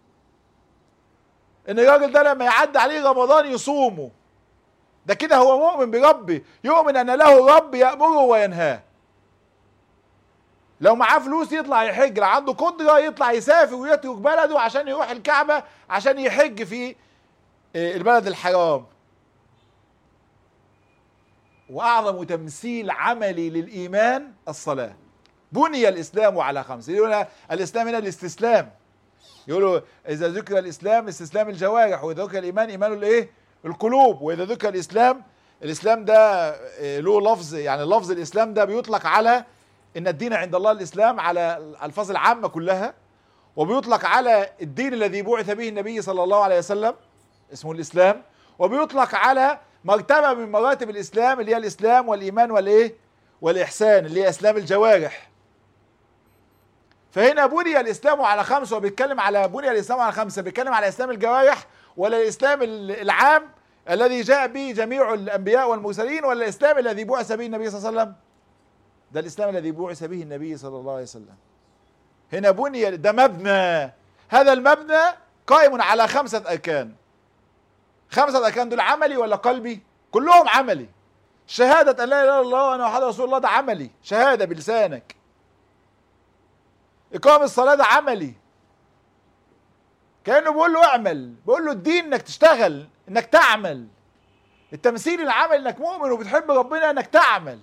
ان الراجل ده لما يعدي عليه رمضان يصومه، ده كده هو مؤمن بربه، يؤمن ان له رب يأمره وينهاه. لو معاه فلوس يطلع يحج، لو عنده قدرة يطلع يسافر ويترك بلده عشان يروح الكعبة عشان يحج في البلد الحرام. واعظم تمثيل عملي للإيمان الصلاة. بني الإسلام على 5. يقولون الإسلام هنا الاستسلام، يقولوا إذا ذكر الإسلام استسلام الجوارح، وإذا ذكر الإيمان إيمان الإيه؟ القلوب. وإذا ذكر الإسلام ده له لفظ، يعني لفظ الإسلام ده بيطلق على إن الدين عند الله الإسلام على الألفاظ العامة كلها، وبيطلق على الدين الذي بعث به النبي صلى الله عليه وسلم اسمه الإسلام، وبيطلق على مرتبة من مراتب الإسلام اللي هي الإسلام والإيمان والإيه؟ والإحسان، اللي هي إسلام الجوارح. فهنا بني الإسلام على 5، وبيتكلم على بني الإسلام على 5، بيتكلم على إسلام الجوارح ولا الإسلام العام الذي جاء به جميع الأنبياء والمرسلين، ولا الإسلام الذي بعث به النبي صلى الله عليه وسلم؟ ده الإسلام الذي بعث به النبي صلى الله عليه وسلم. هنا بني، ده مبنى، هذا المبنى قائم على 5 أركان. 5 أركان دول عملي ولا قلبي؟ كلهم عملي. شهادة أن لا إله إلا الله وأن محمد رسول الله ده عملي، شهادة بلسانك. إقام الصلاة ده عملي، كأنه بيقول له اعمل، بيقول له الدين انك تشتغل، انك تعمل. التمثيل العمل انك مؤمن وبتحب ربنا انك تعمل،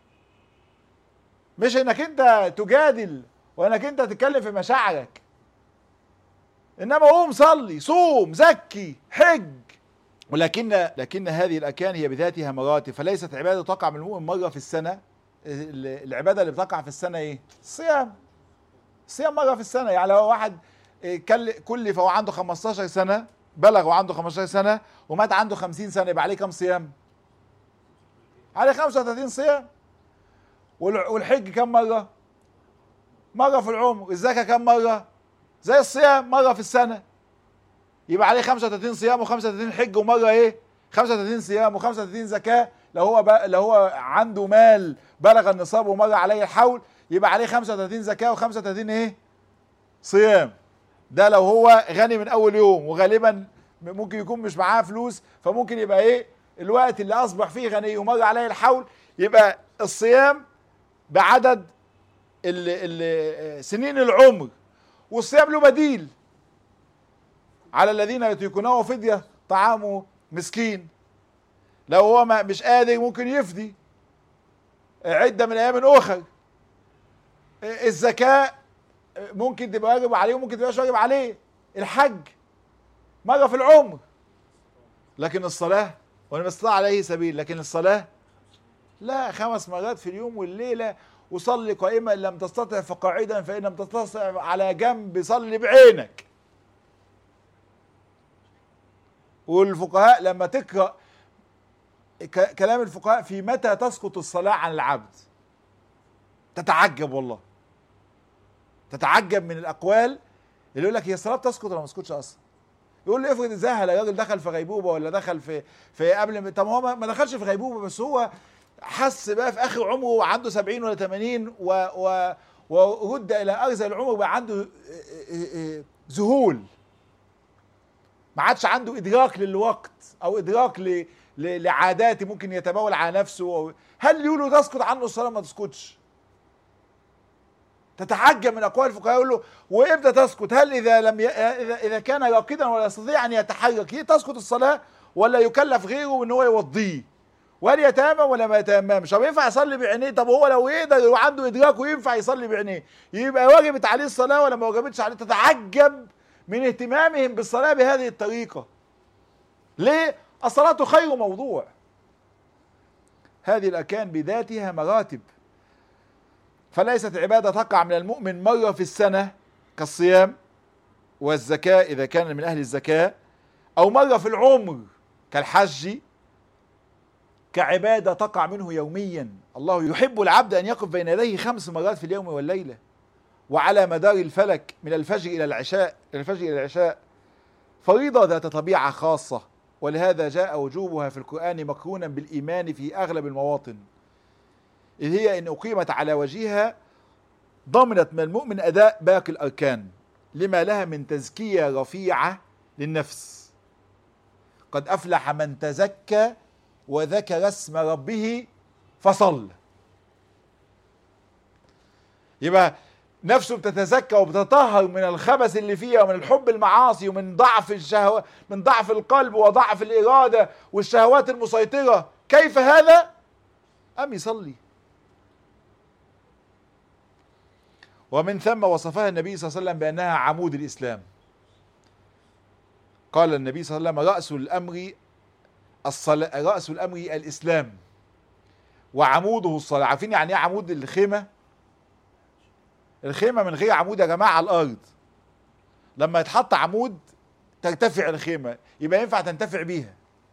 مش انك انت تجادل وانك انت تتكلم في مشاعرك. انما قوم صلي، صوم، زكي، حج. لكن هذه الأركان هي بذاتها مراتب، فليست عبادة تقع من المؤمن مرة في السنة. العبادة اللي بتقع في السنة ايه؟ الصيام مرة في السنة. يعني لو واحد كلف وهو عنده 15 سنة، بلغ وعنده 15 سنة ومات عنده 50 سنة، يبقى عليه كم صيام؟ عليه 35 صيام. والحج كم مرة؟ مرة في العمر. الزكاة كم مرة؟ زي الصيام مرة في السنة. يبقى عليه 35 صيام و35 حج، ومرة ايه؟ 35 صيام و35 زكاة. لو هو عنده مال بلغ النصاب ومر عليه الحول، يبقى عليه 35 زكاة و35 ايه؟ صيام. ده لو هو غني من اول يوم، وغالبا ممكن يكون مش معاه فلوس، فممكن يبقى ايه؟ الوقت اللي اصبح فيه غني ومر عليه الحول، يبقى الصيام بعدد سنين العمر. والصيام له بديل، على الذين يطيقونه فدية طعام مسكين. لو هو مش قادر ممكن يفدي عدة من ايام اخر. الزكاة ممكن تبقى واجب عليه وممكن تبقاش واجب عليه. الحج مرة في العمر. لكن الصلاة ومن استطاع عليه سبيل، لكن الصلاة لا، 5 مرات في اليوم والليلة. وصلي قائما ان لم تستطع فقاعدا، فان لم تستطع على جنب صلي بعينك. والفقهاء لما تقرأ كلام الفقهاء في متى تسقط الصلاة عن العبد تتعجب، والله تتعجب من الأقوال اللي يقول لك هي الصلاة تسقط ولا ما تسقطش أصلا. يقول لي افرض ازاي الراجل دخل في غيبوبة ولا دخل في قبل، طب هو ما دخلش في غيبوبة، بس هو حس بقى في آخر عمره وعنده 70 ولا 80 ورد إلى أرذل العمر بقى عنده ذهول. ما عادش عنده ادراك للوقت او ادراك لعادات ممكن يتبول على نفسه. هل يقولوا تسقط عنه الصلاه؟ ما تسقطش. تتعجب من اقوال الفقهاء، يقول له وامتى تسقط؟ هل اذا كان راقدا ولا يستطيع ان يتحرك تسقط الصلاه، ولا يكلف غيره ان هو يوضيه؟ وهل يتيمم ولا ما يتيممش؟ طب ينفع يصلي بعينيه؟ طب هو لو يقدر وعنده ادراك وينفع يصلي بعينيه يبقى وجبت عليه الصلاه ولا ما وجبتش عليه؟ تتعجب من اهتمامهم بالصلاه بهذه الطريقه. ليه؟ الصلاه خير موضوع. هذه الاركان بذاتها مراتب، فليست عباده تقع من المؤمن مره في السنه كالصيام والزكاه اذا كان من اهل الزكاه، او مره في العمر كالحج، كعبادة تقع منه يوميا. الله يحب العبد أن يقف بين يديه 5 مرات في اليوم والليلة، وعلى مدار الفلك من الفجر إلى العشاء، فريضة ذات طبيعة خاصة، ولهذا جاء وجوبها في القرآن مقرونا بالإيمان في أغلب المواطن، إذ هي إن أقيمت على وجهها ضمنت من المؤمن أداء باقي الأركان لما لها من تزكية رفيعة للنفس. قد أفلح من تزكى وذكر اسم ربه فصلى. يبقى نفسه بتتزكى وبتطهر من الخبث اللي فيها ومن الحب المعاصي ومن ضعف الشهوة، من ضعف القلب وضعف الإرادة والشهوات المسيطرة. كيف هذا؟ أم يصلي. ومن ثم وصفها النبي صلى الله عليه وسلم بأنها عمود الإسلام. قال النبي صلى الله عليه وسلم رأس الأمر الإسلام وعموده الصلاة. عارفين يعني ايه عمود الخيمة؟ الخيمة من غير عمود يا جماعة على الأرض، لما يتحط عمود ترتفع الخيمة، يبقى ينفع تنتفع بيها.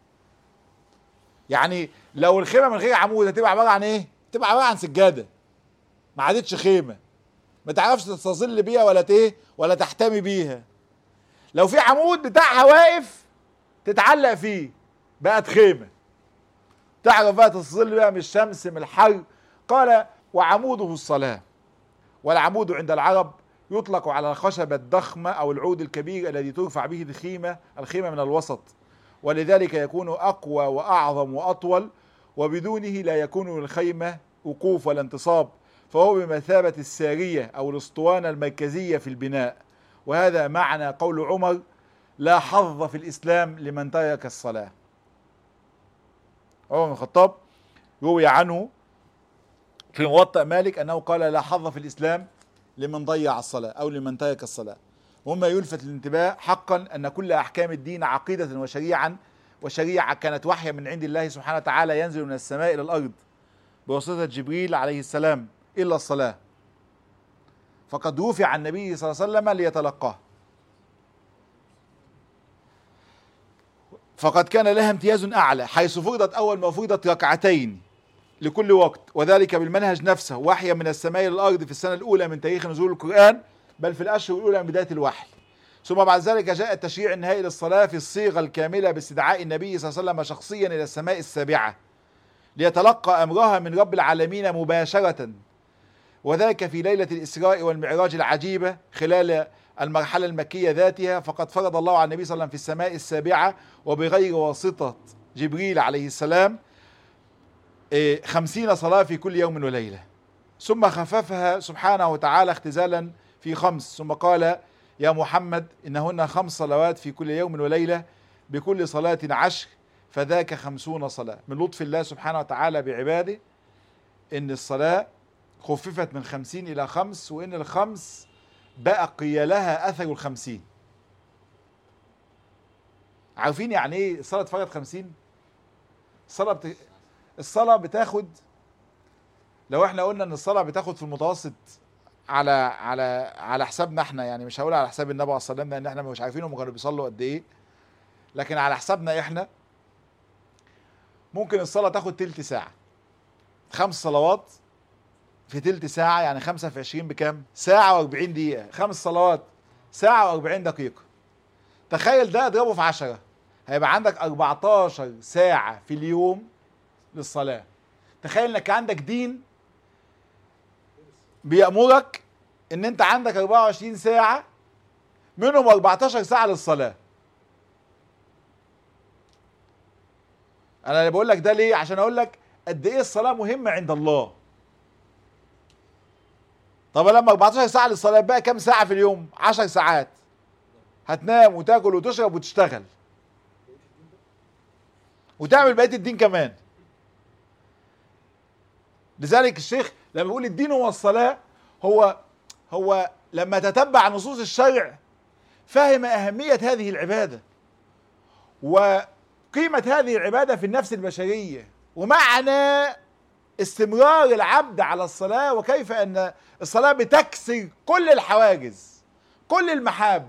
يعني لو الخيمة من غير عمود هتبقى عبارة عن ايه؟ تبقى عبارة عن سجادة، ما عادتش خيمة، ما تعرفش تستظل بيها ولا تحتمي بيها. لو في عمود بتاعها واقف تتعلق فيه بقت خيمة، تعرف بقى تستظل بيها من الشمس من الحر. قال وعموده الصلاة. والعمود عند العرب يطلق على الخشبة الضخمة أو العود الكبير الذي ترفع به الخيمة من الوسط، ولذلك يكون أقوى وأعظم وأطول، وبدونه لا يكون للخيمة وقوف ولا انتصاب، فهو بمثابة السارية أو الأسطوانة المركزية في البناء. وهذا معنى قول عمر لا حظ في الإسلام لمن ترك الصلاة. عمر بن الخطاب روي عنه في موطأ مالك أنه قال لا حظ في الإسلام لمن ضيع الصلاة أو لمن ترك الصلاة. وما يلفت الانتباه حقا أن كل أحكام الدين عقيدة وشريعة كانت وحيا من عند الله سبحانه وتعالى ينزل من السماء إلى الأرض بواسطة جبريل عليه السلام إلا الصلاة، فقد رفع النبي صلى الله عليه وسلم ليتلقاه، فقد كان لها امتياز أعلى حيث فرضت أول ما فرضت ركعتين لكل وقت، وذلك بالمنهج نفسه وحيا من السماء إلى الأرض في السنة الأولى من تاريخ نزول القرآن، بل في الأشهر الأولى من بداية الوحي. ثم بعد ذلك جاء التشريع النهائي للصلاة في الصيغة الكاملة باستدعاء النبي صلى الله عليه وسلم شخصيا إلى السماء السابعة ليتلقى أمرها من رب العالمين مباشرة، وذلك في ليلة الإسراء والمعراج العجيبة خلال المرحلة المكية ذاتها. فقد فرض الله على النبي صلى الله عليه وسلم في السماء السابعة وبغير واسطة جبريل عليه السلام 50 صلاة في كل يوم وليلة، ثم خففها سبحانه وتعالى اختزالا في 5، ثم قال يا محمد إنهن 5 صلوات في كل يوم وليلة بكل صلاة 10، فذاك 50 صلاة. من لطف الله سبحانه وتعالى بعباده إن الصلاة خففت من 50 إلى 5، وإن ال5 بقي لها أثر ال50. عارفين يعني إيه الصلاة فرض 50؟ الصلاة بتاخد، لو احنا قلنا ان الصلاة بتاخد في المتوسط على حسابنا احنا، يعني مش هقول على حساب النبي عليه الصلاة والسلام لان احنا مش عارفين هم كانوا بيصلوا قد ايه، لكن على حسابنا احنا ممكن الصلاة تاخد تلت ساعة. 5 صلوات في تلت ساعة، يعني 5 في 20 بكام؟ ساعة و40 دقيقة. 5 صلوات ساعة و40 دقيقة. تخيل ده اضربه في 10، هيبقى عندك 14 ساعة في اليوم للصلاة. تخيل انك عندك دين بيأمرك ان انت عندك 24 ساعة منهم 14 ساعة للصلاة. انا بقول لك ده ليه؟ عشان اقول لك قد ايه الصلاه مهمه عند الله. طب لما 14 ساعه للصلاه بقى كام ساعه في اليوم؟ 10 ساعات. هتنام وتاكل وتشرب وتشتغل وتعمل بقيه الدين كمان. لذلك الشيخ لما بيقول الدين هو الصلاه، هو لما تتبع نصوص الشرع فهم اهميه هذه العباده وقيمه هذه العباده في النفس البشريه، ومعنى استمرار العبد على الصلاه، وكيف ان الصلاه بتكسر كل الحواجز، كل المحاب.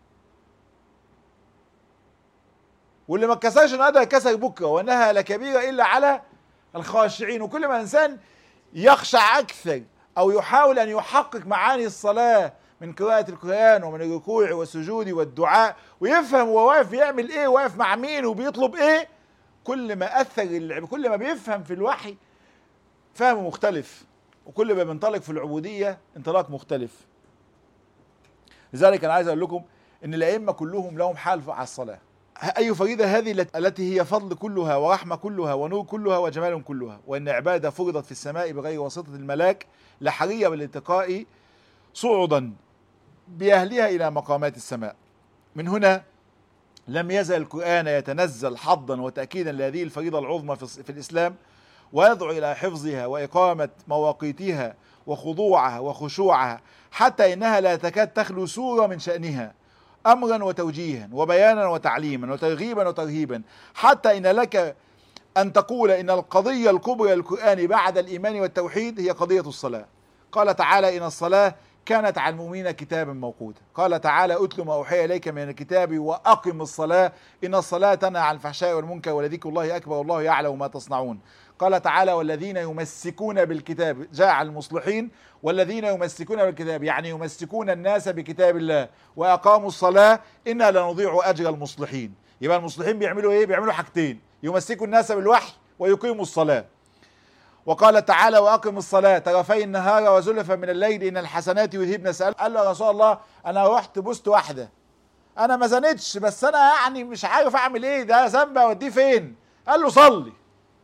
واللي ما اتكسرش النهارده كسر بكره، وانها لكبيره الا على الخاشعين. وكل ما الانسان يخشع اكثر او يحاول ان يحقق معاني الصلاه من قراءة القرآن ومن الركوع والسجود والدعاء، ويفهم هو واقف بيعمل ايه، واقف مع مين، وبيطلب ايه، كل ما اثر كل ما بيفهم في الوحي فهم مختلف، وكل ما بينطلق في العبودية انطلاق مختلف. لذلك انا عايز اقول لكم ان الائمة كلهم لهم حال على الصلاة. اي فريضة هذه التي هي فضل كلها ورحمة كلها ونور كلها وجمال كلها، وان عبادة فرضت في السماء بغير واسطة الملاك لحرية بالالتقاء صعدا بأهلها إلى مقامات السماء. من هنا لم يزل القرآن يتنزل حظا وتأكيدا لهذه الفريضة العظمى في الإسلام، ويدعو إلى حفظها وإقامة مواقيتها وخضوعها وخشوعها، حتى إنها لا تكاد تخلو سورة من شأنها، أمرا وتوجيها وبيانا وتعليما وترغيبا وترهيبا، حتى إن لك أن تقول إن القضية الكبرى للقرآن بعد الإيمان والتوحيد هي قضية الصلاة. قال تعالى: إن الصلاة كانت على المؤمنين كتابا موقوتا. قال تعالى: اتل ما اوحي اليك من الكتاب واقم الصلاه ان الصلاه تنهى عن الفحشاء والمنكر ولذكر الله اكبر والله يعلم ما تصنعون. قال تعالى: والذين يمسكون بالكتاب، جاء على المصلحين، والذين يمسكون بالكتاب يعني يمسكون الناس بكتاب الله واقاموا الصلاه انا لا نضيع اجر المصلحين. يبقى المصلحين بيعملوا ايه؟ بيعملوا حاجتين: يمسكوا الناس بالوحي ويقيموا الصلاه. وقال تعالى: واقم الصلاه طرفي النهار وزلفا من الليل ان الحسنات يذهبن السيئات. قال له: يا رسول الله انا رحت بوست واحده، انا ما زنتش، بس انا يعني مش عارف اعمل ايه، ده ذنب اوديه فين؟ قال له: صلي.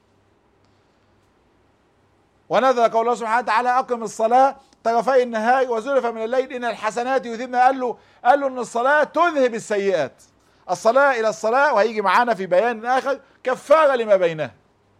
ونزل قول الله سبحانه وتعالى: اقم الصلاه طرفي النهار وزلفا من الليل ان الحسنات يذهبن. قال له ان الصلاه تذهب السيئات. الصلاه الى الصلاه، وهيجي معانا في بيان اخر، كفاره لما بينها.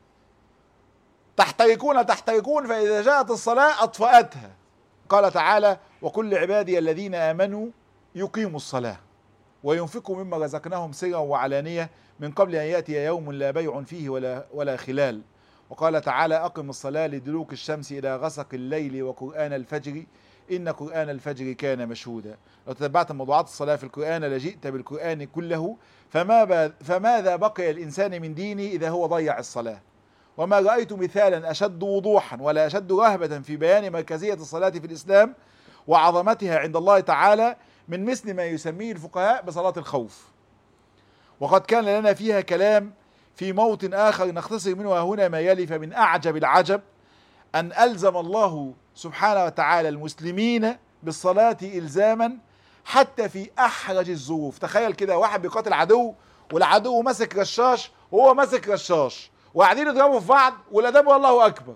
تحترقون فإذا جاءت الصلاة أطفأتها. قال تعالى: وكل عبادي الذين آمنوا يقيموا الصلاة وينفقوا مما رزقناهم سرا وعلانية من قبل أن يأتي يوم لا بيع فيه ولا خلال. وقال تعالى: أقم الصلاة لدلوك الشمس إلى غسق الليل وقرآن الفجر إن قرآن الفجر كان مشهودا. لو تتبعت موضوعات الصلاة في القرآن لجئت بالقرآن كله، فماذا بقي الإنسان من دينه إذا هو ضيع الصلاة؟ وما رأيت مثالا أشد وضوحا ولا أشد رهبة في بيان مركزية الصلاة في الإسلام وعظمتها عند الله تعالى من مثل ما يسميه الفقهاء بصلاة الخوف. وقد كان لنا فيها كلام في موطن آخر نختصر منه هنا ما يلي. فمن أعجب العجب أن ألزم الله سبحانه وتعالى المسلمين بالصلاة إلزاما حتى في أحرج الظروف. تخيل كده واحد بيقاتل عدو، والعدو ماسك رشاش وهو ماسك رشاش، وقاعدين يضربوا في بعض، والاداب والله اكبر،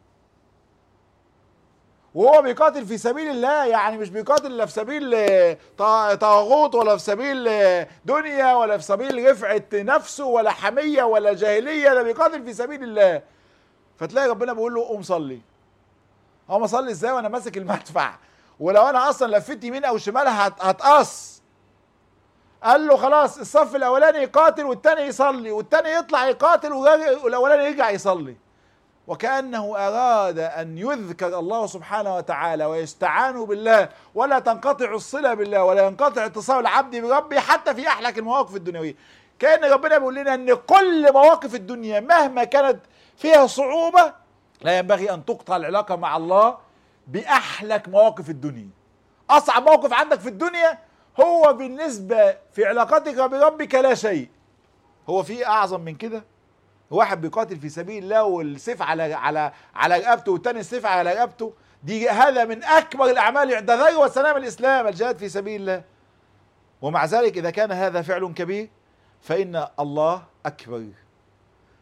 وهو بيقاتل في سبيل الله. يعني مش بيقاتل لا في سبيل طاغوت ولا في سبيل دنيا ولا في سبيل رفعة نفسه ولا حمية ولا جاهلية، ده بيقاتل في سبيل الله. فتلاقي ربنا بيقول له: قوم صلي. قوم اصلي ازاي وانا ماسك المدفع؟ ولو انا اصلا لفيت يمين او شمال هتقص. قال له: خلاص، الصف الاولاني يقاتل والتاني يصلي، والتاني يطلع يقاتل والاولاني يرجع يصلي. وكأنه أراد أن يذكر الله سبحانه وتعالى ويستعان بالله، ولا تنقطع الصلة بالله ولا ينقطع اتصال العبد بربه حتى في أحلك المواقف الدنيوية. كأن ربنا بيقول لنا أن كل مواقف الدنيا مهما كانت فيها صعوبة لا ينبغي أن تقطع العلاقة مع الله بأحلك مواقف الدنيا. أصعب موقف عندك في الدنيا هو بالنسبة في علاقتك بربك لا شيء. هو في أعظم من كده؟ واحد بيقاتل في سبيل الله والسيف على رقبته، والتاني السيف على رقبته، هذا من أكبر الأعمال، ده ذروة سنام الإسلام، الجهاد في سبيل الله. ومع ذلك إذا كان هذا فعل كبير فإن الله أكبر.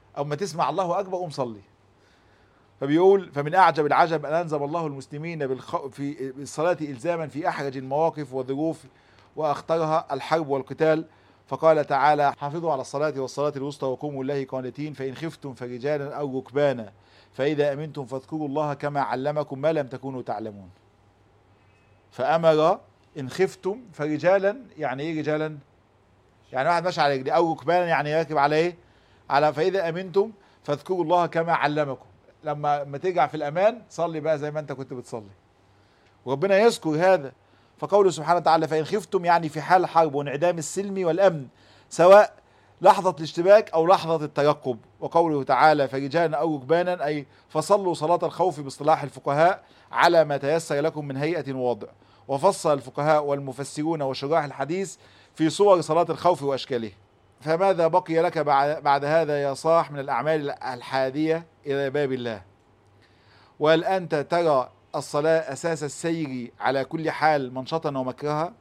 أو ما تسمع الله أكبر قوم صلي. فبيقول فمن أعجب العجب أن أنزل الله المسلمين في الصلاة إلزاما في أحرج المواقف والظروف وأخطرها الحرب والقتال، فقال تعالى حافظوا على الصلاة والصلاة الوسطى وقوموا لله قانتين فإن خفتم فرجالا أو ركبانا فإذا أمنتم فاذكروا الله كما علمكم ما لم تكونوا تعلمون. فأمر إن خفتم فرجالا، يعني إيه رجالا؟ يعني واحد ماشي على رجليه، أو ركبانا يعني راكب على إيه؟ على فإذا أمنتم فاذكروا الله كما علمكم. لما ترجع في الأمان صلي بقى زي ما أنت كنت بتصلي. وربنا يذكر هذا فقوله سبحانه وتعالى فإن خفتم، يعني في حال حرب وانعدام السلم والأمن، سواء لحظة الاشتباك أو لحظة الترقب. وقوله تعالى فرجالا أو ركبانا، أي فصلوا صلاة الخوف باصطلاح الفقهاء على ما تيسر لكم من هيئة ووضع. وفصل الفقهاء والمفسرون وشراح الحديث في صور صلاة الخوف وأشكاله. فماذا بقي لك بعد هذا يا صاح من الأعمال الحادية إلى باب الله؟ وهل أنت ترى الصلاة أساس السير على كل حال منشطا ومكرها؟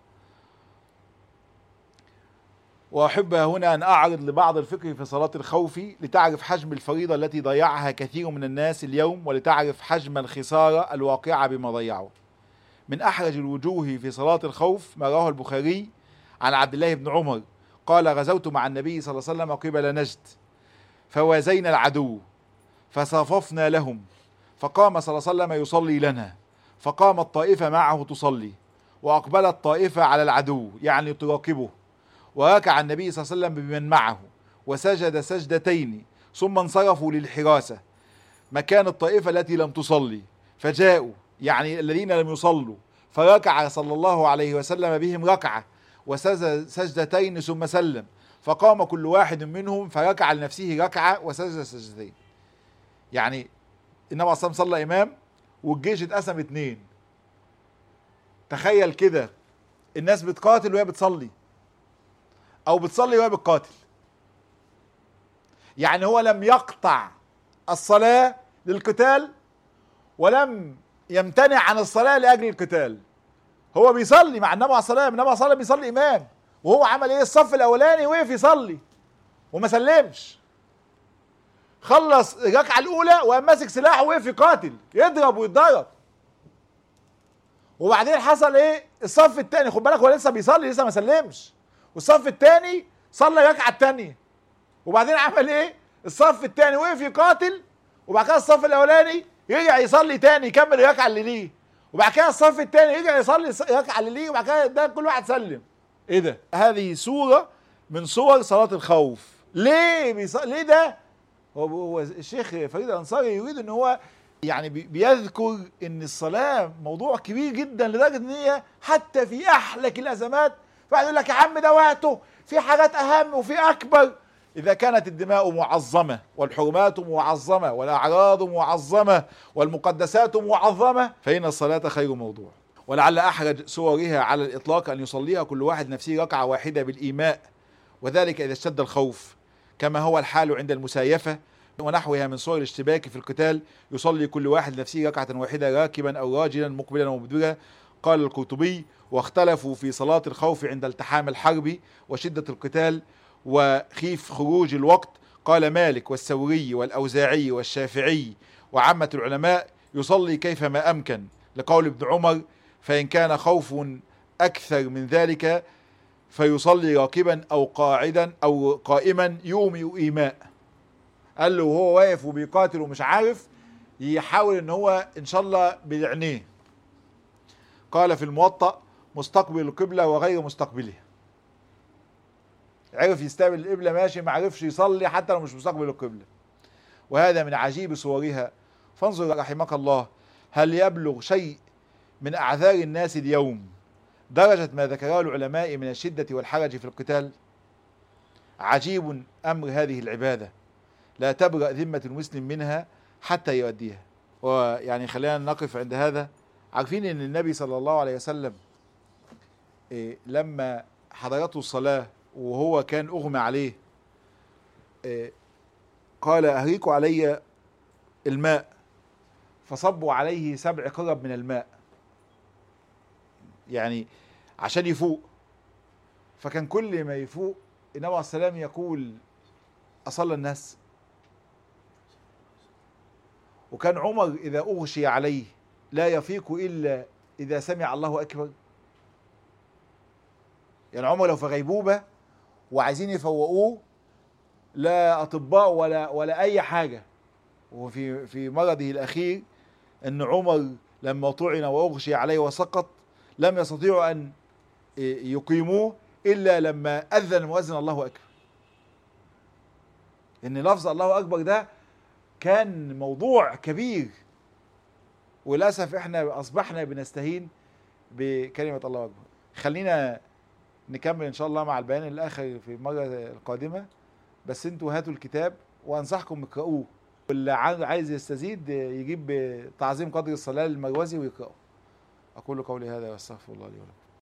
وأحب هنا أن أعرض لبعض الفكر في صلاة الخوف لتعرف حجم الفريضة التي ضيعها كثير من الناس اليوم، ولتعرف حجم الخسارة الواقعة بما ضيعوا. من أحرج الوجوه في صلاة الخوف ما رواه البخاري عن عبد الله بن عمر قال غزوت مع النبي صلى الله عليه وسلم قبل نجد فوازينا العدو فصاففنا لهم، فقام صلى الله عليه وسلم يصلي لنا، فقامت طائفة معه تصلي وأقبلت طائفة على العدو يعني تراقبه، وركع النبي صلى الله عليه وسلم بمن معه وسجد سجدتين ثم انصرفوا للحراسة مكان الطائفة التي لم تصلي، فجاءوا يعني الذين لم يصلوا فركع صلى الله عليه وسلم بهم ركعة وسجد سجدتين ثم سلم، فقام كل واحد منهم فركع لنفسه ركعة وسجد سجدتين. يعني النبي عليه الصلاة والسلام صلى إمام والجيش اتقسم اتنين. تخيل كده الناس بتقاتل وهي بتصلي، أو بتصلي وهي بتقاتل. يعني هو لم يقطع الصلاة للقتال ولم يمتنع عن الصلاة لأجل القتال. هو بيصلي مع النبي عليه الصلاة والسلام، النبي عليه الصلاة والسلام بيصلي إمام، وهو عمل إيه؟ الصف الأولاني وقف يصلي وما سلمش، خلص الركعة الأولى وقام ماسك سلاحه وقف يقاتل يضرب ويتضرب. وبعدين حصل إيه؟ الصف الثاني، خد بالك هو لسه بيصلي لسه ما سلمش، والصف الثاني صلى الركعة الثانية، وبعدين عمل إيه؟ الصف الثاني وقف يقاتل، وبعد كده الصف الأولاني يرجع يصلي تاني يكمل الركعة اللي ليه، وبعد كده الصف الثاني يرجع يصلي الركعة اللي ليه، وبعد كده ده كل واحد سلم. إيه ده؟ هذه صورة من صور صلاة الخوف. ليه ليه ده؟ هو الشيخ فريد الأنصاري يريد ان هو يعني بيذكر ان الصلاة موضوع كبير جدا لدرجة ان هي حتى في احلك الازمات واحد يقول لك يا عم ده وقته، في حاجات اهم وفي اكبر. اذا كانت الدماء معظمة والحرمات معظمة والاعراض معظمة والمقدسات معظمة فإن الصلاة خير موضوع. ولعل احرج صورها على الاطلاق ان يصليها كل واحد نفسه ركعة واحدة بالايماء، وذلك اذا اشتد الخوف كما هو الحال عند المسايفة ونحوها من صور الاشتباك في القتال، يصلي كل واحد نفسه ركعة واحدة راكبا أو راجلا مقبلا ومدبرا. قال القرطبي واختلفوا في صلاة الخوف عند التحام الحرب وشدة القتال وخيف خروج الوقت. قال مالك والثوري والأوزاعي والشافعي وعامة العلماء يصلي كيفما أمكن، لقول ابن عمر فإن كان خوف أكثر من ذلك فيصلي راكبا أو قاعدا أو قائما يومئ إيماء. قال له وهو واقف وبيقاتل ومش عارف يحاول ان هو ان شاء الله بعينيه. قال في الموطأ مستقبل القبلة وغير مستقبلها، عرف يستقبل القبلة ماشي، ما عرفش يصلي حتى لو مش مستقبل القبلة. وهذا من عجيب صورها. فانظر رحمك الله هل يبلغ شيء من أعذار الناس اليوم درجة ما ذكره العلماء من الشدة والحرج في القتال؟ عجيب أمر هذه العبادة، لا تبرأ ذمة المسلم منها حتى يؤديها. ويعني خلينا نقف عند هذا. عارفين ان النبي صلى الله عليه وسلم لما حضرته الصلاة وهو كان اغمى عليه قال اهريقوا علي الماء، فصبوا عليه 7 قرب من الماء يعني عشان يفوق. فكان كل ما يفوق النبي عليه السلام يقول اصلى الناس، وكان عمر إذا أغشي عليه لا يفيق إلا إذا سمع الله أكبر. يعني عمر لو في غيبوبة وعايزين يفوقوه، لا أطباء ولا أي حاجة. وفي مرضه الأخير أن عمر لما طعن وأغشي عليه وسقط لم يستطيعوا أن يقيموه إلا لما أذن المؤذن الله أكبر. إن لفظ الله أكبر ده كان موضوع كبير، وللأسف إحنا أصبحنا بنستهين بكلمة الله أكبر. خلينا نكمل إن شاء الله مع البيان الآخر في المرة القادمة، بس انتوا هاتوا الكتاب وأنصحكم اقرأوه، واللي عايز يستزيد يجيب تعظيم قدر الصلاة للمروزي ويقرأه. أقول قولي هذا وأستغفر الله لي ولكم.